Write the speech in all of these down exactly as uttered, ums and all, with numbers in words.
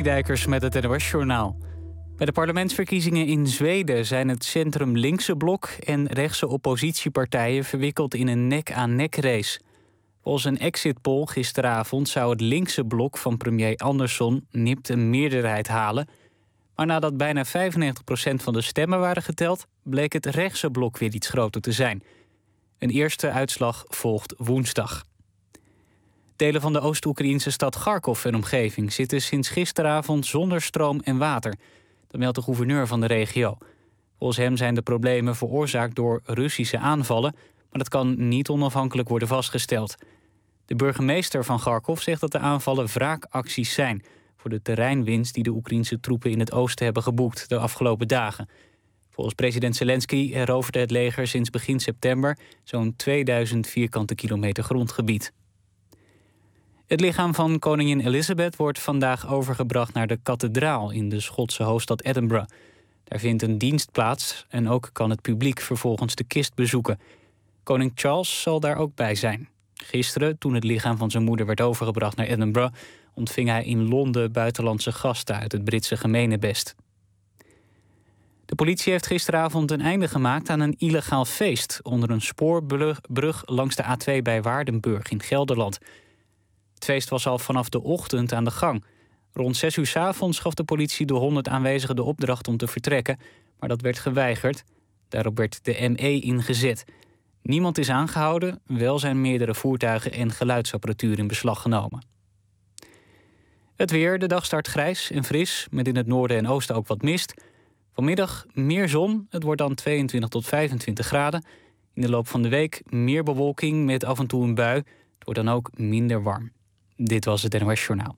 Citydijkers met het N O S-journaal. Bij de parlementsverkiezingen in Zweden zijn het centrum-linkse blok en rechtse oppositiepartijen verwikkeld in een nek-aan-nek-race. Volgens een exit-poll gisteravond zou het linkse blok van premier Andersson nipt een meerderheid halen. Maar nadat bijna vijfennegentig procent van de stemmen waren geteld, bleek het rechtse blok weer iets groter te zijn. Een eerste uitslag volgt woensdag. Delen van de Oost-Oekraïnse stad Kharkov en omgeving zitten sinds gisteravond zonder stroom en water. Dat meldt de gouverneur van de regio. Volgens hem zijn de problemen veroorzaakt door Russische aanvallen, maar dat kan niet onafhankelijk worden vastgesteld. De burgemeester van Kharkov zegt dat de aanvallen wraakacties zijn voor de terreinwinst die de Oekraïnse troepen in het oosten hebben geboekt de afgelopen dagen. Volgens president Zelensky heroverde het leger sinds begin september zo'n tweeduizend vierkante kilometer grondgebied. Het lichaam van koningin Elizabeth wordt vandaag overgebracht naar de kathedraal in de Schotse hoofdstad Edinburgh. Daar vindt een dienst plaats en ook kan het publiek vervolgens de kist bezoeken. Koning Charles zal daar ook bij zijn. Gisteren, toen het lichaam van zijn moeder werd overgebracht naar Edinburgh, ontving hij in Londen buitenlandse gasten uit het Britse gemeenebest. De politie heeft gisteravond een einde gemaakt aan een illegaal feest onder een spoorbrug langs de A twee bij Waardenburg in Gelderland. Het feest was al vanaf de ochtend aan de gang. Rond zes uur 's avonds gaf de politie de honderd aanwezigen de opdracht om te vertrekken, maar dat werd geweigerd. Daarop werd de M E ingezet. Niemand is aangehouden, wel zijn meerdere voertuigen en geluidsapparatuur in beslag genomen. Het weer, de dag start grijs en fris, met in het noorden en oosten ook wat mist. Vanmiddag meer zon, het wordt dan tweeëntwintig tot vijfentwintig graden. In de loop van de week meer bewolking met af en toe een bui. Het wordt dan ook minder warm. Dit was het N O S-journaal.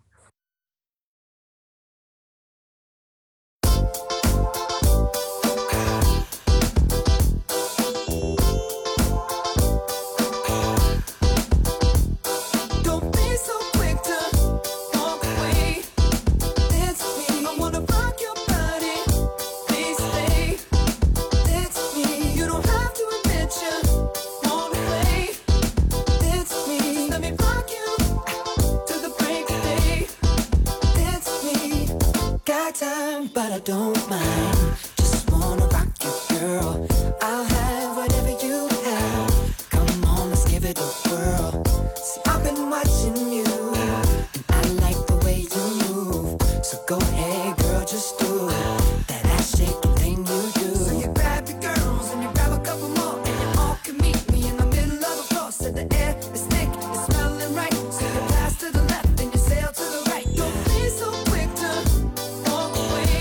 But I don't mind. Just wanna rock you, girl. I'll have whatever you have. Come on, let's give it a whirl. See, I've been watching you, and I like the way you move. So go ahead, girl, just do it. That ass shaking thing you do. So you grab your girls and you grab a couple more, and you all can meet me in the middle of the floor. So the air is thick, it's smelling right. So you pass to the left and you sail to the right. Don't be so quick to walk away.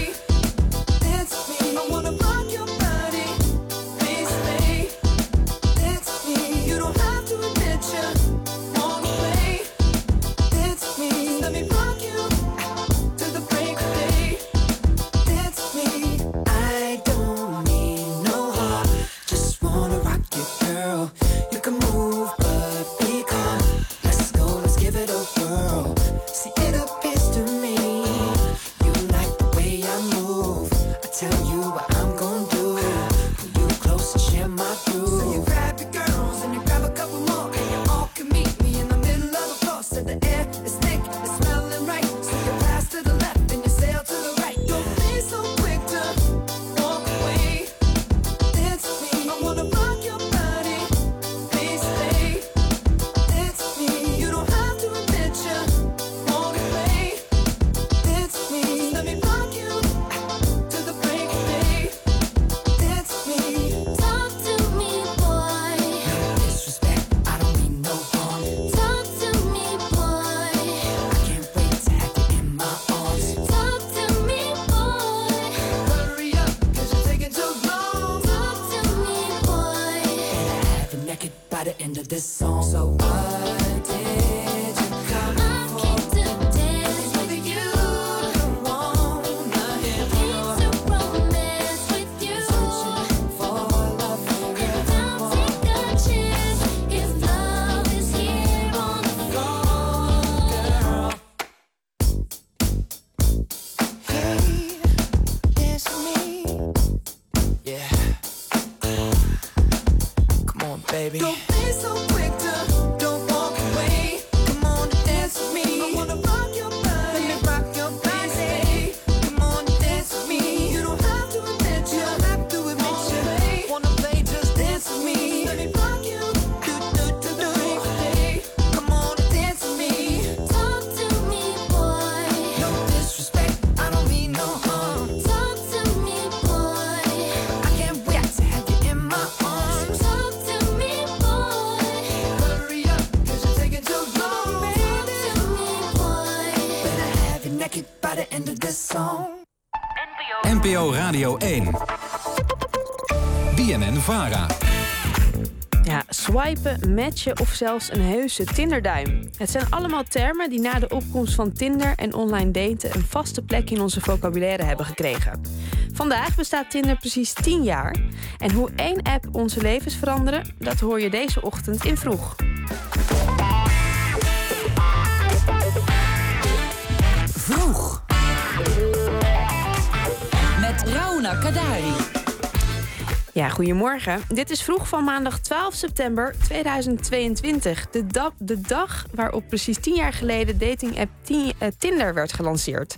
by the end of this song. N P O Radio één. B N N-Vara. Ja, swipen, matchen of zelfs een heuse Tinderduim. Het zijn allemaal termen die na de opkomst van Tinder en online daten een vaste plek in onze vocabulaire hebben gekregen. Vandaag bestaat Tinder precies tien jaar. En hoe één app onze levens veranderen, dat hoor je deze ochtend in Vroeg. Vroeg. Met Rauna Kadari. Ja, goedemorgen. Dit is Vroeg van maandag twaalf september tweeduizend tweeëntwintig. De, da- de dag waarop precies tien jaar geleden dating-app Ti- uh, Tinder werd gelanceerd.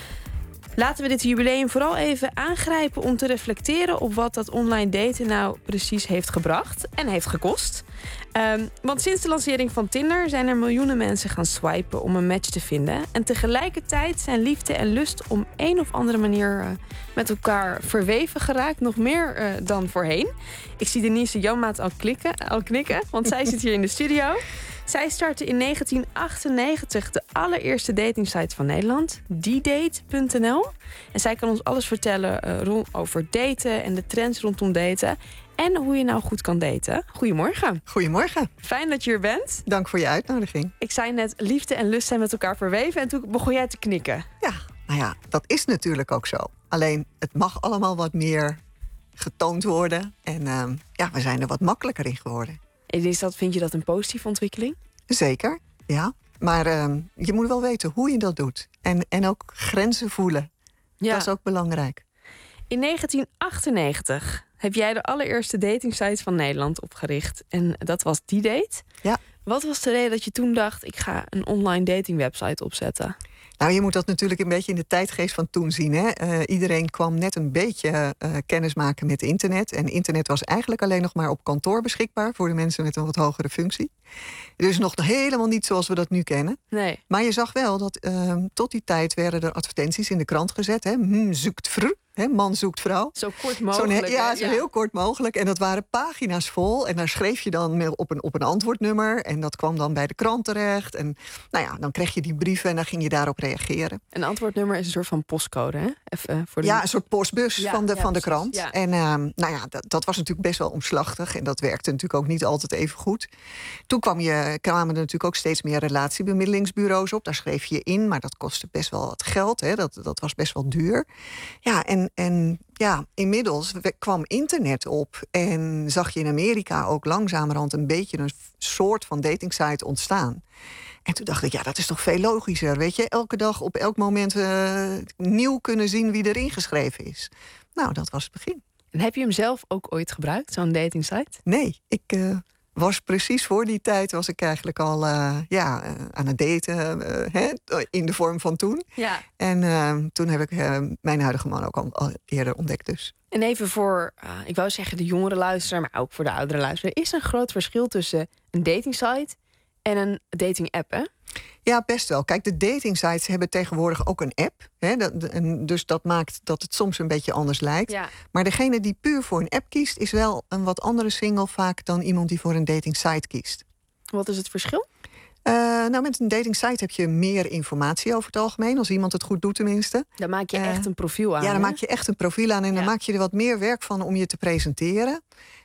Laten we dit jubileum vooral even aangrijpen om te reflecteren op wat dat online daten nou precies heeft gebracht en heeft gekost. Um, want sinds de lancering van Tinder zijn er miljoenen mensen gaan swipen om een match te vinden. En tegelijkertijd zijn liefde en lust op een of andere manier uh, met elkaar verweven geraakt. Nog meer uh, dan voorheen. Ik zie Denise Janmaat al, klikken, al knikken, want zij zit hier in de studio. Zij startte in negentien achtennegentig de allereerste datingsite van Nederland, d date punt n l. En zij kan ons alles vertellen uh, rond, over daten en de trends rondom daten. En hoe je nou goed kan daten. Goedemorgen. Goedemorgen. Fijn dat je er bent. Dank voor je uitnodiging. Ik zei net, liefde en lust zijn met elkaar verweven. En toen begon jij te knikken. Ja, nou ja, dat is natuurlijk ook zo. Alleen, het mag allemaal wat meer getoond worden. En uh, ja, we zijn er wat makkelijker in geworden. En is dat, vind je dat een positieve ontwikkeling? Zeker, ja. Maar uh, je moet wel weten hoe je dat doet. En, en ook grenzen voelen. Ja. Dat is ook belangrijk. In negentien achtennegentig heb jij de allereerste datingsite van Nederland opgericht. En dat was d date. Ja. Wat was de reden dat je toen dacht, ik ga een online datingwebsite opzetten? Nou, je moet dat natuurlijk een beetje in de tijdgeest van toen zien. Hè? Uh, iedereen kwam net een beetje uh, kennis maken met internet. En internet was eigenlijk alleen nog maar op kantoor beschikbaar voor de mensen met een wat hogere functie. Dus nog helemaal niet zoals we dat nu kennen. Nee. Maar je zag wel dat uh, tot die tijd werden er advertenties in de krant gezet. Hè? Hm, zoekt vrouw. He, man zoekt vrouw. Zo kort mogelijk. Zo, ja, zo ja. heel kort mogelijk. En dat waren pagina's vol. En daar schreef je dan op een, op een antwoordnummer. En dat kwam dan bij de krant terecht. En nou ja, dan kreeg je die brieven en dan ging je daarop reageren. Een antwoordnummer is een soort van postcode, hè? Even voor de... Ja, een soort postbus ja, van de, ja, van de krant. Ja. En uh, nou ja, dat, dat was natuurlijk best wel omslachtig. En dat werkte natuurlijk ook niet altijd even goed. Toen kwam je, kwamen er natuurlijk ook steeds meer relatiebemiddelingsbureaus op. Daar schreef je in, maar dat kostte best wel wat geld. Hè? Dat, dat was best wel duur. Ja, en... en ja, inmiddels kwam internet op en zag je in Amerika ook langzamerhand een beetje een soort van datingsite ontstaan. En toen dacht ik, ja, dat is toch veel logischer, weet je? Elke dag op elk moment uh, nieuw kunnen zien wie er ingeschreven is. Nou, dat was het begin. En heb je hem zelf ook ooit gebruikt, zo'n datingsite? Nee, ik... Uh, was precies voor die tijd was ik eigenlijk al uh, ja, uh, aan het daten uh, hè, in de vorm van toen. Ja. En uh, toen heb ik uh, mijn huidige man ook al, al eerder ontdekt dus. En even voor, uh, ik wou zeggen de jongere luisteraar, maar ook voor de oudere luisteraar. Er is een groot verschil tussen een datingsite en een dating-app, hè? Ja, best wel. Kijk, de datingsites hebben tegenwoordig ook een app. Hè, dat, en dus dat maakt dat het soms een beetje anders lijkt. Ja. Maar degene die puur voor een app kiest, is wel een wat andere single vaak dan iemand die voor een datingsite kiest. Wat is het verschil? Uh, nou, met een datingsite heb je meer informatie over het algemeen. Als iemand het goed doet tenminste. Dan maak je uh, echt een profiel aan. Ja, dan hè? maak je echt een profiel aan. En ja. dan maak je er wat meer werk van om je te presenteren.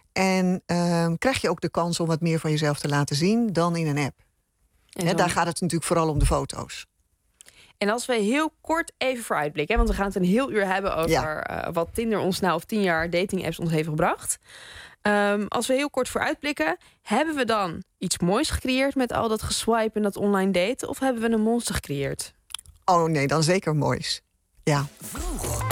En uh, krijg je ook de kans om wat meer van jezelf te laten zien dan in een app. He, daar gaat het natuurlijk vooral om de foto's. En als we heel kort even vooruitblikken, want we gaan het een heel uur hebben over ja. uh, wat Tinder ons nou of tien jaar dating-apps ons heeft gebracht. Um, als we heel kort vooruitblikken, hebben we dan iets moois gecreëerd met al dat geswipe en dat online daten, of hebben we een monster gecreëerd? Oh nee, dan zeker moois. Ja. Vroeg.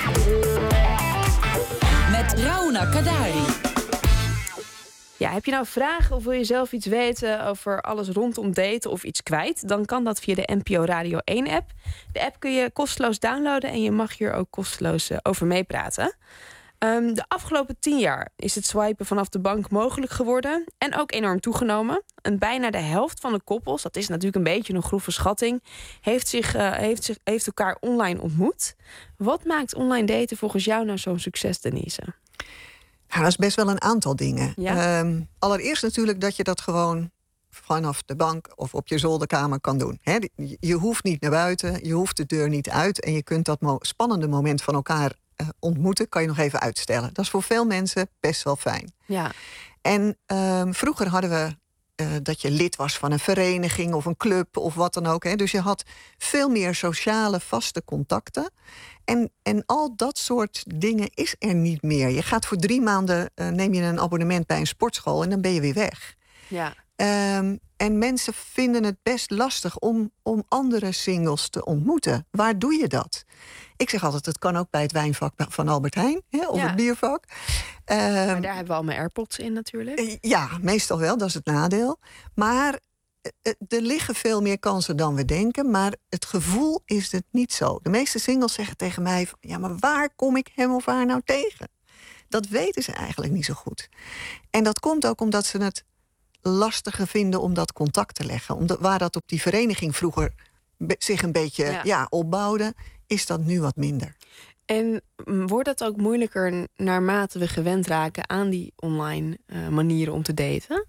Met Rauna Kadari. Ja, heb je nou vragen of wil je zelf iets weten over alles rondom daten of iets kwijt? Dan kan dat via de N P O Radio één app. De app kun je kosteloos downloaden en je mag hier ook kosteloos uh, over meepraten. Um, de afgelopen tien jaar is het swipen vanaf de bank mogelijk geworden en ook enorm toegenomen. En bijna de helft van de koppels, dat is natuurlijk een beetje een grove schatting, heeft, zich, uh, heeft, zich, heeft elkaar online ontmoet. Wat maakt online daten volgens jou nou zo'n succes, Denise? Ja, dat is best wel een aantal dingen. Ja. Um, allereerst natuurlijk dat je dat gewoon vanaf de bank of op je zolderkamer kan doen. He, je hoeft niet naar buiten, je hoeft de deur niet uit... en je kunt dat mo- spannende moment van elkaar uh, ontmoeten... kan je nog even uitstellen. Dat is voor veel mensen best wel fijn. Ja. En uh, vroeger hadden we uh, dat je lid was van een vereniging of een club of wat dan ook. Hè. Dus je had veel meer sociale, vaste contacten. En, en al dat soort dingen is er niet meer. Je gaat voor drie maanden, uh, neem je een abonnement bij een sportschool... en dan ben je weer weg. Ja. Um, en mensen vinden het best lastig om, om andere singles te ontmoeten. Waar doe je dat? Ik zeg altijd, het kan ook bij het wijnvak van Albert Heijn, hè, of Ja. het biervak. Um, Maar daar hebben we al mijn AirPods in natuurlijk. Ja, meestal wel, dat is het nadeel. Maar uh, er liggen veel meer kansen dan we denken. Maar het gevoel is het niet zo. De meeste singles zeggen tegen mij... van, ja, maar waar kom ik hem of haar nou tegen? Dat weten ze eigenlijk niet zo goed. En dat komt ook omdat ze het lastiger vinden om dat contact te leggen. Omdat, waar dat op die vereniging vroeger be- zich een beetje Ja. Ja, opbouwde... is dat nu wat minder. En mm, wordt het ook moeilijker naarmate we gewend raken... aan die online uh, manieren om te daten?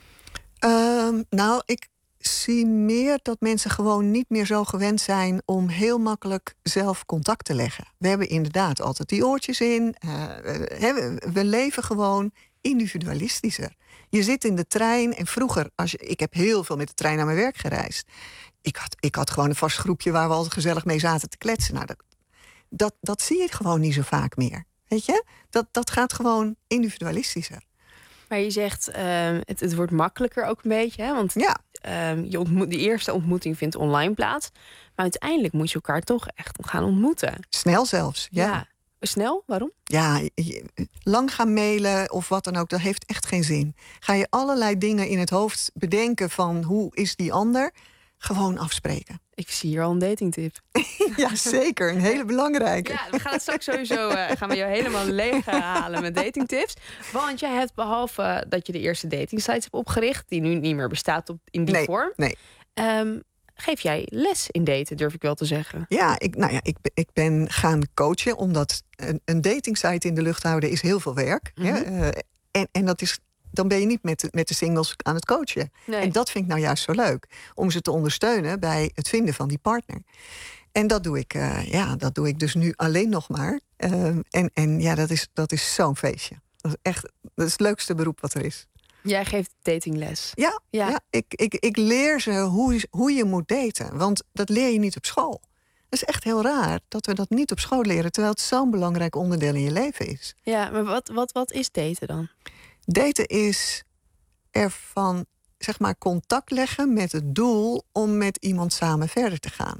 Um, nou, ik zie meer dat mensen gewoon niet meer zo gewend zijn... om heel makkelijk zelf contact te leggen. We hebben inderdaad altijd die oortjes in. Uh, we, we leven gewoon individualistischer. Je zit in de trein en vroeger... Als je, ik heb heel veel met de trein naar mijn werk gereisd. Ik had, ik had gewoon een vast groepje waar we altijd gezellig mee zaten te kletsen. Nou, dat, dat, dat zie je gewoon niet zo vaak meer. Weet je? Dat, dat gaat gewoon individualistischer. Maar je zegt, uh, het, het wordt makkelijker ook een beetje. Hè? Want Ja. uh, je ontmoet, die eerste ontmoeting vindt online plaats. Maar uiteindelijk moet je elkaar toch echt gaan ontmoeten. Snel zelfs, ja. Ja. Snel? Waarom? Ja, je- lang gaan mailen of wat dan ook, dat heeft echt geen zin. Ga je allerlei dingen in het hoofd bedenken van hoe is die ander... gewoon afspreken. Ik zie hier al een datingtip. Ja, zeker. Een hele belangrijke. Ja, we gaan het straks sowieso uh, gaan we jou helemaal leeg uh, halen met datingtips. Want jij hebt behalve dat je de eerste datingsites hebt opgericht... die nu niet meer bestaat op, in die Nee, vorm... nee. Um, geef jij les in daten, durf ik wel te zeggen. Ja, ik, nou ja, ik, ben- ik ben gaan coachen, omdat een, een datingsite in de lucht houden is heel veel werk. Mhm. hè, eh, en, en dat is, dan ben je niet met de, met de singles aan het coachen. Nee. En dat vind ik nou juist zo leuk. Om ze te ondersteunen bij het vinden van die partner. En dat doe ik, uh, ja, dat doe ik dus nu alleen nog maar. Um, en, en ja, dat is, dat is zo'n feestje. Dat is echt dat is het leukste beroep wat er is. Jij geeft datingles. Ja, Ja. ja. ik, ik, ik leer ze hoe, hoe je moet daten. Want dat leer je niet op school. Het is echt heel raar dat we dat niet op school leren... terwijl het zo'n belangrijk onderdeel in je leven is. Ja, maar wat, wat, wat is daten dan? Daten is ervan, zeg maar, contact leggen met het doel... om met iemand samen verder te gaan.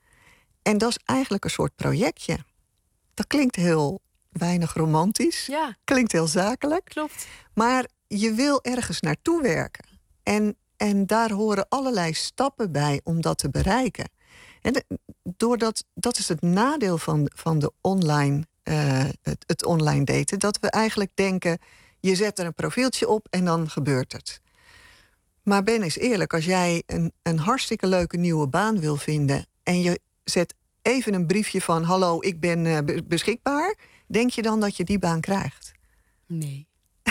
En dat is eigenlijk een soort projectje. Dat klinkt heel weinig romantisch. Ja, Klinkt heel zakelijk. klopt. Maar je wil ergens naartoe werken. En, en daar horen allerlei stappen bij om dat te bereiken. En de- doordat, dat is het nadeel van, van de online, eh, het, het online daten. Dat we eigenlijk denken, je zet er een profieltje op en dan gebeurt het. Maar ben eens eerlijk, als jij een, een hartstikke leuke nieuwe baan wil vinden... en je zet even een briefje van, hallo, ik ben eh, be- beschikbaar... denk je dan dat je die baan krijgt? Nee.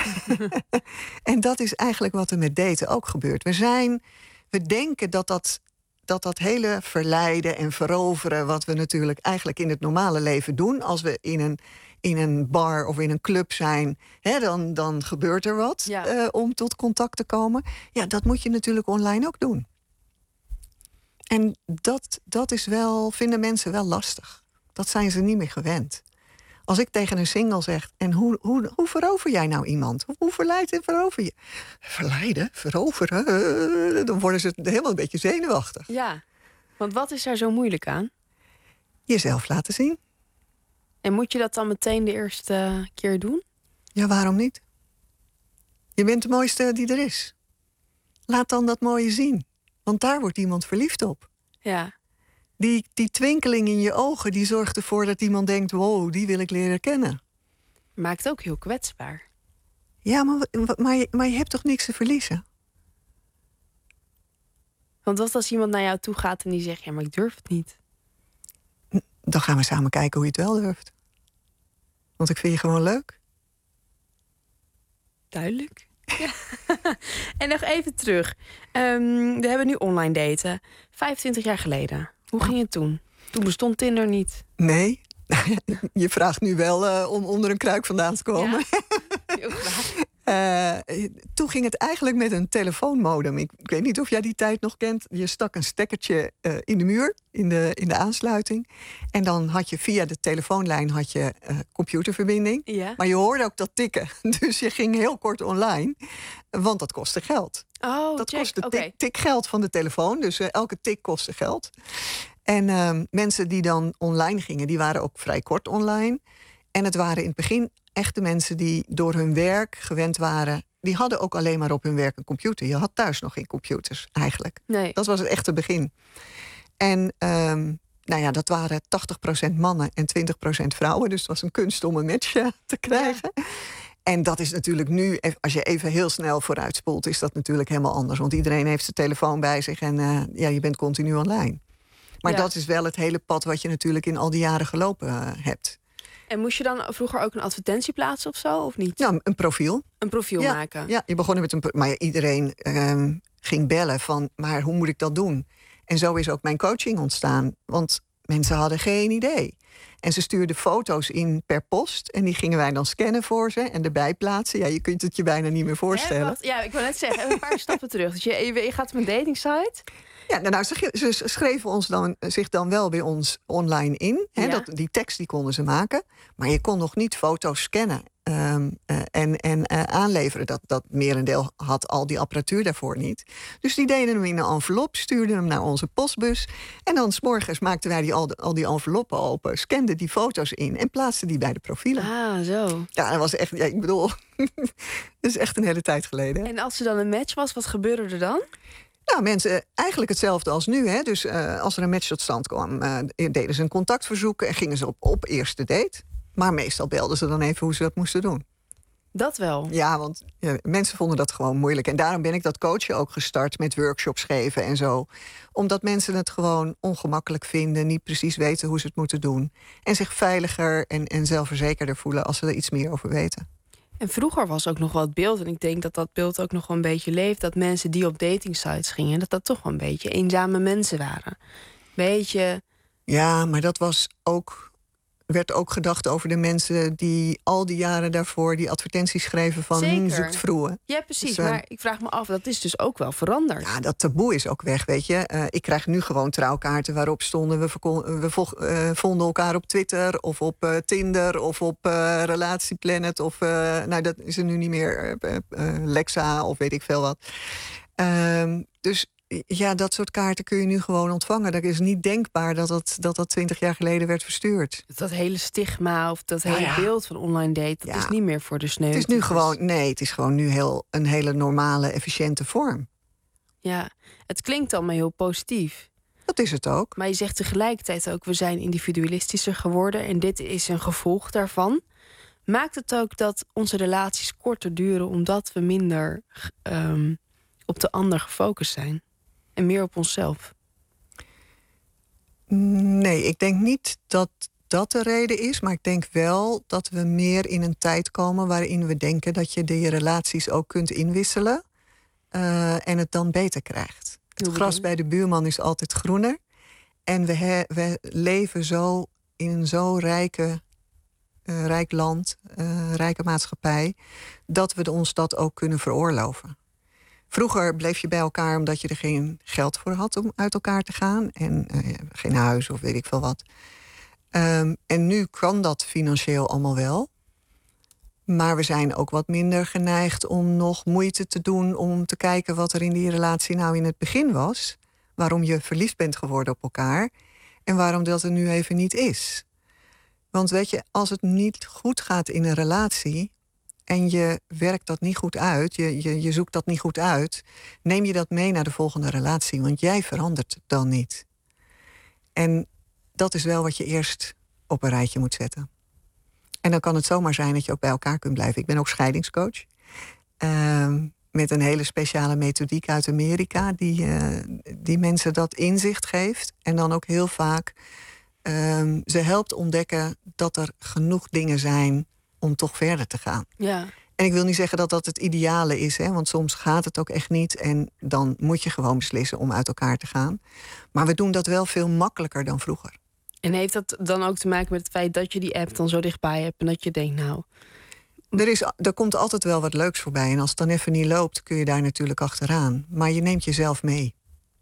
En dat is eigenlijk wat er met daten ook gebeurt. We zijn, we denken dat dat, dat dat hele verleiden en veroveren... wat we natuurlijk eigenlijk in het normale leven doen... als we in een, in een bar of in een club zijn... Hè, dan, dan gebeurt er wat Ja. eh, om tot contact te komen. Ja, dat moet je natuurlijk online ook doen. En dat, dat is wel, vinden mensen wel lastig. Dat zijn ze niet meer gewend. Als ik tegen een single zeg, en hoe, hoe, hoe verover jij nou iemand? Hoe, hoe verleid en verover je? Verleiden? Veroveren? Eh, dan worden ze helemaal een beetje zenuwachtig. Ja, want wat is daar zo moeilijk aan? Jezelf laten zien. En moet je dat dan meteen de eerste keer doen? Ja, waarom niet? Je bent de mooiste die er is. Laat dan dat mooie zien. Want daar wordt iemand verliefd op. Ja. Die, die twinkeling in je ogen, die zorgt ervoor dat iemand denkt... wow, die wil ik leren kennen. Maakt ook heel kwetsbaar. Ja, maar, wa- maar, je, maar je hebt toch niks te verliezen? Want wat als iemand naar jou toe gaat en die zegt... ja, maar ik durf het niet. Dan gaan we samen kijken hoe je het wel durft. Want ik vind je gewoon leuk. Duidelijk. Ja. En nog even terug. Um, we hebben nu online daten. vijfentwintig jaar geleden. Hoe ging het toen? Toen bestond Tinder niet. Nee. Je vraagt nu wel uh, om onder een kruik vandaan te komen. Ja, heel graag. Uh, toen ging het eigenlijk met een telefoonmodem. Ik, ik weet niet of jij die tijd nog kent. Je stak een stekkertje uh, in de muur, in de, in de aansluiting. En dan had je via de telefoonlijn had je uh, computerverbinding. Ja. Maar je hoorde ook dat tikken. Dus je ging heel kort online. Want dat kostte geld. Oh, dat check. kostte Okay. tik, tikgeld van de telefoon. Dus uh, elke tik kostte geld. En uh, mensen die dan online gingen, die waren ook vrij kort online. En het waren in het begin echte mensen die door hun werk gewend waren. Die hadden ook alleen maar op hun werk een computer. Je had thuis nog geen computers, eigenlijk. Nee. Dat was het echte begin. En um, nou ja, dat waren tachtig procent mannen en twintig procent vrouwen. Dus het was een kunst om een match uh, te krijgen. Ja. En dat is natuurlijk nu, als je even heel snel vooruitspoelt, is dat natuurlijk helemaal anders. Want iedereen heeft zijn telefoon bij zich en uh, ja, je bent continu online. Maar ja. dat is wel het hele pad wat je natuurlijk in al die jaren gelopen uh, hebt. En moest je dan vroeger ook een advertentie plaatsen of zo, of niet? Ja, een profiel. Een profiel ja, maken. Ja, je begon met een. Maar ja, iedereen um, ging bellen van, maar hoe moet ik dat doen? En zo is ook mijn coaching ontstaan. Want mensen hadden geen idee. En ze stuurden foto's in per post. En die gingen wij dan scannen voor ze en erbij plaatsen. Ja, je kunt het je bijna niet meer voorstellen. Hè, ja, ik wil net zeggen, een paar stappen terug. Dus je, je gaat op een datingsite. Ja, nou, ze, ze schreven ons dan, zich dan wel bij ons online in. Hè, ja. dat, die tekst die konden ze maken. Maar je kon nog niet foto's scannen um, uh, en, en uh, aanleveren. Dat, dat merendeel had al die apparatuur daarvoor niet. Dus die deden hem in een envelop, stuurden hem naar onze postbus. En dan 's morgens maakten wij die, al, al die enveloppen open, scanden die foto's in en plaatsten die bij de profielen. Ah, zo. Ja, dat was echt, ja, ik bedoel, dat is echt een hele tijd geleden. En als er dan een match was, wat gebeurde er dan? Nou, mensen, eigenlijk hetzelfde als nu. Hè? Dus uh, als er een match tot stand kwam, uh, deden ze een contactverzoek en gingen ze op, op eerste date. Maar meestal belden ze dan even hoe ze dat moesten doen. Dat wel? Ja, want ja, mensen vonden dat gewoon moeilijk. En daarom ben ik dat coachen ook gestart met workshops geven en zo. Omdat mensen het gewoon ongemakkelijk vinden, niet precies weten hoe ze het moeten doen. En zich veiliger en, en zelfverzekerder voelen als ze er iets meer over weten. En vroeger was ook nog wel het beeld, en ik denk dat dat beeld ook nog wel een beetje leeft, dat mensen die op datingsites gingen, dat dat toch wel een beetje eenzame mensen waren. Beetje. Ja, maar dat was ook. Er werd ook gedacht over de mensen die al die jaren daarvoor die advertenties schreven van hm, zoekt vroeven. Ja, precies. Dus, uh, maar ik vraag me af, dat is dus ook wel veranderd. Ja, dat taboe is ook weg, weet je. Uh, ik krijg nu gewoon trouwkaarten waarop stonden we, verkon- we vo- uh, vonden elkaar op Twitter of op uh, Tinder of op uh, Relatieplanet of uh, nou dat is er nu niet meer uh, uh, Lexa of weet ik veel wat. Uh, dus ja, dat soort kaarten kun je nu gewoon ontvangen. Dat is niet denkbaar dat dat, dat, dat twintig jaar geleden werd verstuurd. Dat hele stigma of dat hele ja, ja. beeld van online date, dat ja. is niet meer voor de sneu. Het is nu gewoon, nee, het is gewoon nu heel, een hele normale, efficiënte vorm. Ja, het klinkt allemaal heel positief. Dat is het ook. Maar je zegt tegelijkertijd ook, we zijn individualistischer geworden en dit is een gevolg daarvan. Maakt het ook dat onze relaties korter duren omdat we minder um, op de ander gefocust zijn? En meer op onszelf? Nee, ik denk niet dat dat de reden is. Maar ik denk wel dat we meer in een tijd komen waarin we denken dat je die relaties ook kunt inwisselen. Uh, en het dan beter krijgt. Het gras bij de buurman is altijd groener. En we, he, we leven zo in een zo rijke, uh, rijk land, uh, rijke maatschappij, dat we ons dat ook kunnen veroorloven. Vroeger bleef je bij elkaar omdat je er geen geld voor had om uit elkaar te gaan. En uh, geen huis of weet ik veel wat. Um, en nu kan dat financieel allemaal wel. Maar we zijn ook wat minder geneigd om nog moeite te doen om te kijken wat er in die relatie nou in het begin was. Waarom je verliefd bent geworden op elkaar. En waarom dat er nu even niet is. Want weet je, als het niet goed gaat in een relatie en je werkt dat niet goed uit, je, je, je zoekt dat niet goed uit, neem je dat mee naar de volgende relatie. Want jij verandert dan niet. En dat is wel wat je eerst op een rijtje moet zetten. En dan kan het zomaar zijn dat je ook bij elkaar kunt blijven. Ik ben ook scheidingscoach. Uh, met een hele speciale methodiek uit Amerika. Die, uh, die mensen dat inzicht geeft. En dan ook heel vaak uh, ze helpt ontdekken dat er genoeg dingen zijn om toch verder te gaan. Ja. En ik wil niet zeggen dat dat het ideale is, hè, want soms gaat het ook echt niet. En dan moet je gewoon beslissen om uit elkaar te gaan. Maar we doen dat wel veel makkelijker dan vroeger. En heeft dat dan ook te maken met het feit dat je die app dan zo dichtbij hebt en dat je denkt, nou... Er, is, er komt altijd wel wat leuks voorbij. En als het dan even niet loopt, kun je daar natuurlijk achteraan. Maar je neemt jezelf mee.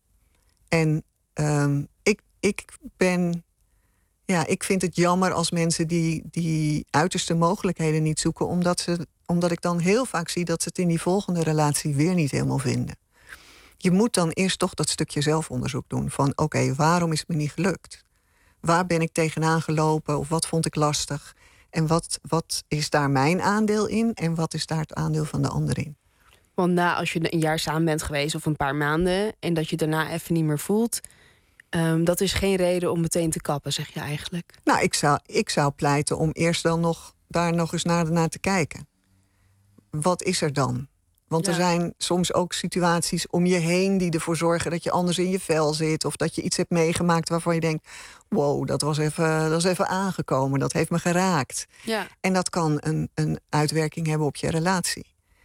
En um, ik, ik ben... Ja, ik vind het jammer als mensen die, die uiterste mogelijkheden niet zoeken... Omdat, ze, omdat ik dan heel vaak zie dat ze het in die volgende relatie weer niet helemaal vinden. Je moet dan eerst toch dat stukje zelfonderzoek doen. Van oké, okay, waarom is het me niet gelukt? Waar ben ik tegenaan gelopen? Of wat vond ik lastig? En wat, wat is daar mijn aandeel in? En wat is daar het aandeel van de ander in? Want na als je een jaar samen bent geweest of een paar maanden... en dat je daarna even niet meer voelt... Um, dat is geen reden om meteen te kappen, zeg je eigenlijk? Nou, ik zou, ik zou pleiten om eerst dan nog daar nog eens naar, naar te kijken. Wat is er dan? Want ja. er zijn soms ook situaties om je heen die ervoor zorgen dat je anders in je vel zit. Of dat je iets hebt meegemaakt waarvan je denkt... wow, dat was even, dat is even aangekomen, dat heeft me geraakt. Ja. En dat kan een, een uitwerking hebben op je relatie.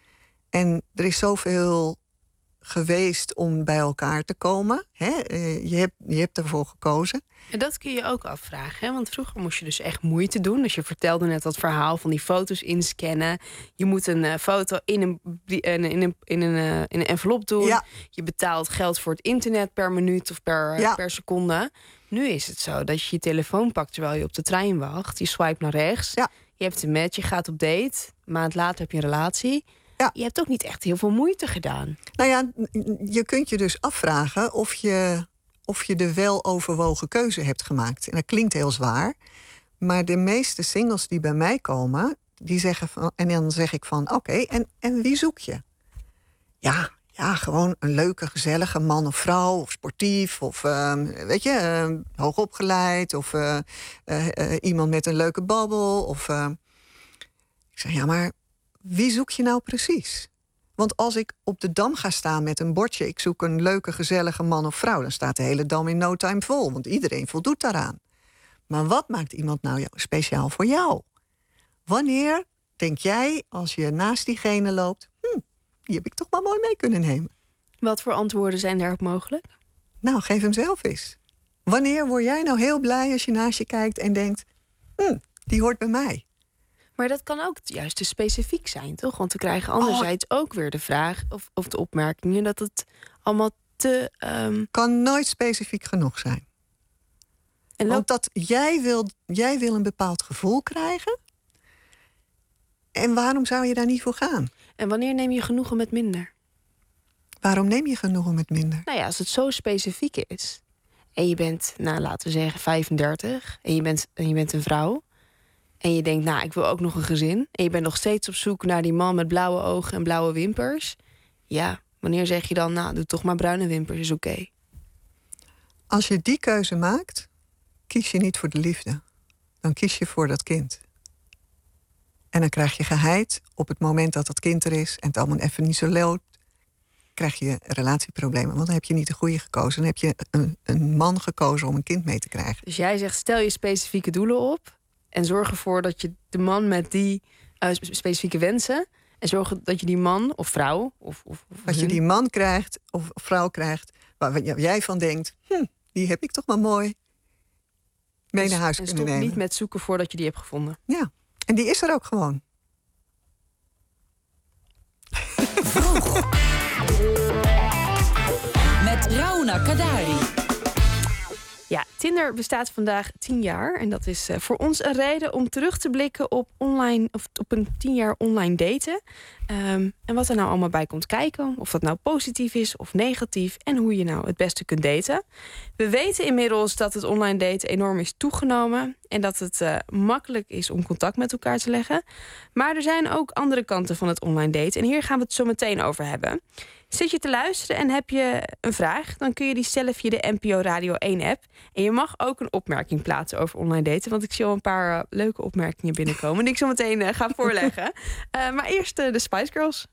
En er is zoveel geweest om bij elkaar te komen. Hè? Je hebt, je hebt ervoor gekozen. En dat kun je ook afvragen. Hè? Want vroeger moest je dus echt moeite doen. Dus je vertelde net dat verhaal van die foto's inscannen. Je moet een uh, foto in een, in een, in een, in een, uh, in een envelop doen. Ja. Je betaalt geld voor het internet per minuut of per, ja. per seconde. Nu is het zo dat je je telefoon pakt terwijl je op de trein wacht. Je swipe naar rechts. Ja. Je hebt een match, je gaat op date. Een maand later heb je een relatie. Ja. Je hebt ook niet echt heel veel moeite gedaan. Nou ja, je kunt je dus afvragen of je, of je de weloverwogen keuze hebt gemaakt. En dat klinkt heel zwaar. Maar de meeste singles die bij mij komen, die zeggen van, en dan zeg ik van, oké, okay, en, en wie zoek je? Ja, ja, gewoon een leuke, gezellige man of vrouw, of sportief, of uh, weet je, uh, hoogopgeleid, of uh, uh, uh, iemand met een leuke babbel. Of, uh... Ik zeg, ja, maar wie zoek je nou precies? Want als ik op de Dam ga staan met een bordje, ik zoek een leuke, gezellige man of vrouw, dan staat de hele Dam in no time vol, want iedereen voldoet daaraan. Maar wat maakt iemand nou speciaal voor jou? Wanneer denk jij, als je naast diegene loopt, hm, die heb ik toch wel mooi mee kunnen nemen? Wat voor antwoorden zijn daarop mogelijk? Nou, geef hem zelf eens. Wanneer word jij nou heel blij als je naast je kijkt en denkt, hm, die hoort bij mij? Maar dat kan ook juist te specifiek zijn, toch? Want we krijgen anderzijds oh. ook weer de vraag of, of de opmerkingen dat het allemaal te... Um... Kan nooit specifiek genoeg zijn. En Want dat jij wil, jij wil een bepaald gevoel krijgen. En waarom zou je daar niet voor gaan? En wanneer neem je genoegen met minder? Waarom neem je genoegen met minder? Nou ja, als het zo specifiek is. En je bent, nou laten we zeggen, vijfendertig. En je bent, en je bent een vrouw. En je denkt, nou, ik wil ook nog een gezin. En je bent nog steeds op zoek naar die man met blauwe ogen en blauwe wimpers. Ja, wanneer zeg je dan, nou, doe toch maar bruine wimpers, is oké. Okay. Als je die keuze maakt, kies je niet voor de liefde. Dan kies je voor dat kind. En dan krijg je geheid op het moment dat dat kind er is en het allemaal even niet zo loopt, krijg je relatieproblemen. Want dan heb je niet de goede gekozen. Dan heb je een, een man gekozen om een kind mee te krijgen. Dus jij zegt, stel je specifieke doelen op en zorg ervoor dat je de man met die uh, specifieke wensen, en zorg dat je die man of vrouw of, of, of dat je die man krijgt of vrouw krijgt waar jij van denkt, hm, die heb ik toch maar mooi mee naar huis en kunnen nemen. En stop niet met zoeken voordat je die hebt gevonden. Ja, en die is er ook gewoon. Vroeg. Met Rauna Kadari. Ja, Tinder bestaat vandaag tien jaar. En dat is uh, voor ons een reden om terug te blikken op, online, of op een tien jaar online daten. Um, en wat er nou allemaal bij komt kijken. Of dat nou positief is of negatief. En hoe je nou het beste kunt daten. We weten inmiddels dat het online daten enorm is toegenomen. En dat het uh, makkelijk is om contact met elkaar te leggen. Maar er zijn ook andere kanten van het online daten. En hier gaan we het zo meteen over hebben. Zit je te luisteren en heb je een vraag, dan kun je die stellen via de N P O Radio één app. En je mag ook een opmerking plaatsen over online daten. Want ik zie al een paar uh, leuke opmerkingen binnenkomen die ik zo meteen uh, ga voorleggen. Uh, maar eerst uh, de Spice Girls.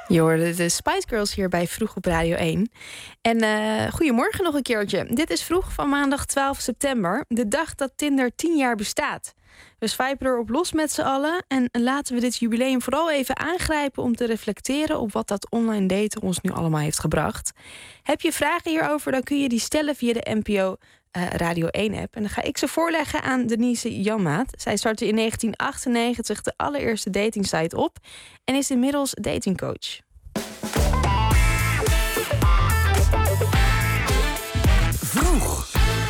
Je hoorde de Spice Girls hier bij Vroeg op Radio één. En uh, goedemorgen nog een keertje. Dit is Vroeg van maandag twaalf september. De dag dat Tinder tien jaar bestaat. We swipen erop los met z'n allen. En laten we dit jubileum vooral even aangrijpen om te reflecteren op wat dat online daten ons nu allemaal heeft gebracht. Heb je vragen hierover, dan kun je die stellen via de N P O uh, Radio één-app. En dan ga ik ze voorleggen aan Denise Janmaat. Zij startte in negentien achtennegentig de allereerste datingsite op en is inmiddels datingcoach. Vroeg.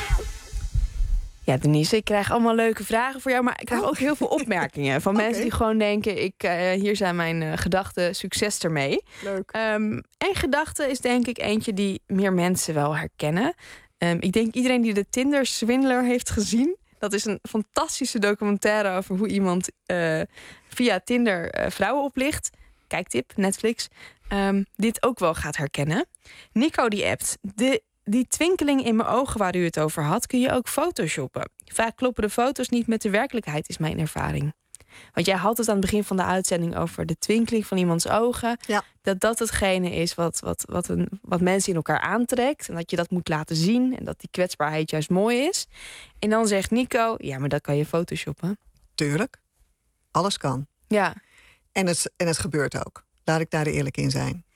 Ja, Denise, ik krijg allemaal leuke vragen voor jou, maar ik krijg ook heel veel opmerkingen van Okay. mensen die gewoon denken, ik, uh, hier zijn mijn uh, gedachten, succes ermee. Leuk. Um, en gedachte is denk ik eentje die meer mensen wel herkennen. Um, ik denk iedereen die de Tinder Swindler heeft gezien, dat is een fantastische documentaire over hoe iemand uh, via Tinder uh, vrouwen oplicht. Kijktip, Netflix. Um, dit ook wel gaat herkennen. Nico die appt. De, die twinkeling in mijn ogen waar u het over had, kun je ook photoshoppen. Vaak kloppen de foto's niet met de werkelijkheid, is mijn ervaring. Want jij had het aan het begin van de uitzending over de twinkeling van iemands ogen. Ja. Dat dat hetgene is wat, wat, wat, een, wat mensen in elkaar aantrekt. En dat je dat moet laten zien. En dat die kwetsbaarheid juist mooi is. En dan zegt Nico, ja, maar dat kan je photoshoppen. Tuurlijk. Alles kan. Ja. En het, en het gebeurt ook. Laat ik daar eerlijk in zijn.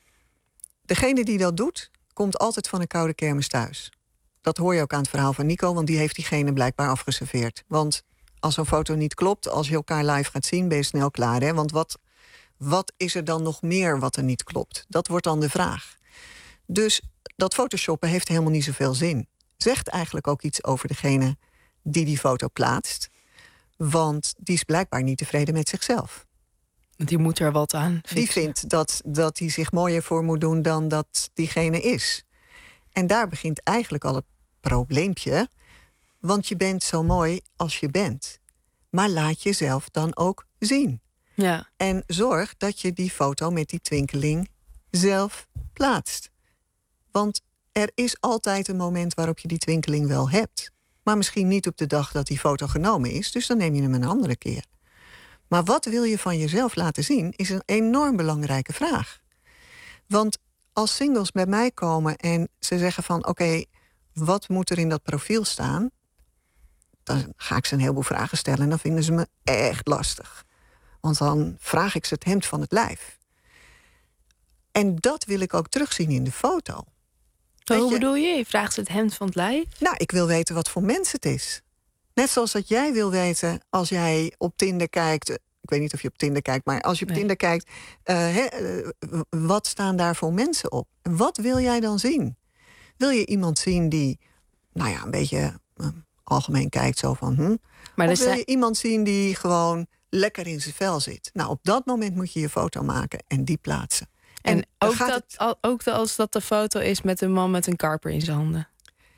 Degene die dat doet, komt altijd van een koude kermis thuis. Dat hoor je ook aan het verhaal van Nico, want die heeft diegene blijkbaar afgeserveerd. Want als zo'n foto niet klopt, als je elkaar live gaat zien, ben je snel klaar. Hè? Want wat, wat is er dan nog meer wat er niet klopt? Dat wordt dan de vraag. Dus dat photoshoppen heeft helemaal niet zoveel zin. Zegt eigenlijk ook iets over degene die die foto plaatst. Want die is blijkbaar niet tevreden met zichzelf. Die moet er wat aan fixen. Die vindt dat, dat hij zich mooier voor moet doen dan dat diegene is. En daar begint eigenlijk al het probleempje. Want je bent zo mooi als je bent. Maar laat jezelf dan ook zien. Ja. En zorg dat je die foto met die twinkeling zelf plaatst. Want er is altijd een moment waarop je die twinkeling wel hebt. Maar misschien niet op de dag dat die foto genomen is. Dus dan neem je hem een andere keer. Maar wat wil je van jezelf laten zien, is een enorm belangrijke vraag. Want als singles bij mij komen en ze zeggen van, oké, okay, wat moet er in dat profiel staan? Dan ga ik ze een heleboel vragen stellen en dan vinden ze me echt lastig. Want dan vraag ik ze het hemd van het lijf. En dat wil ik ook terugzien in de foto. Hoe je, bedoel je? Je vraagt ze het hemd van het lijf? Nou, ik wil weten wat voor mens het is. Net zoals dat jij wil weten als jij op Tinder kijkt. Ik weet niet of je op Tinder kijkt, maar als je op nee. Tinder kijkt, uh, he, uh, wat staan daar voor mensen op? En wat wil jij dan zien? Wil je iemand zien die, nou ja, een beetje uh, algemeen kijkt, zo van, hm? Maar of wil zijn... je iemand zien die gewoon lekker in zijn vel zit? Nou, op dat moment moet je je foto maken en die plaatsen. En, en ook, gaat dat, het... ook als dat de foto is met een man met een karper in zijn handen?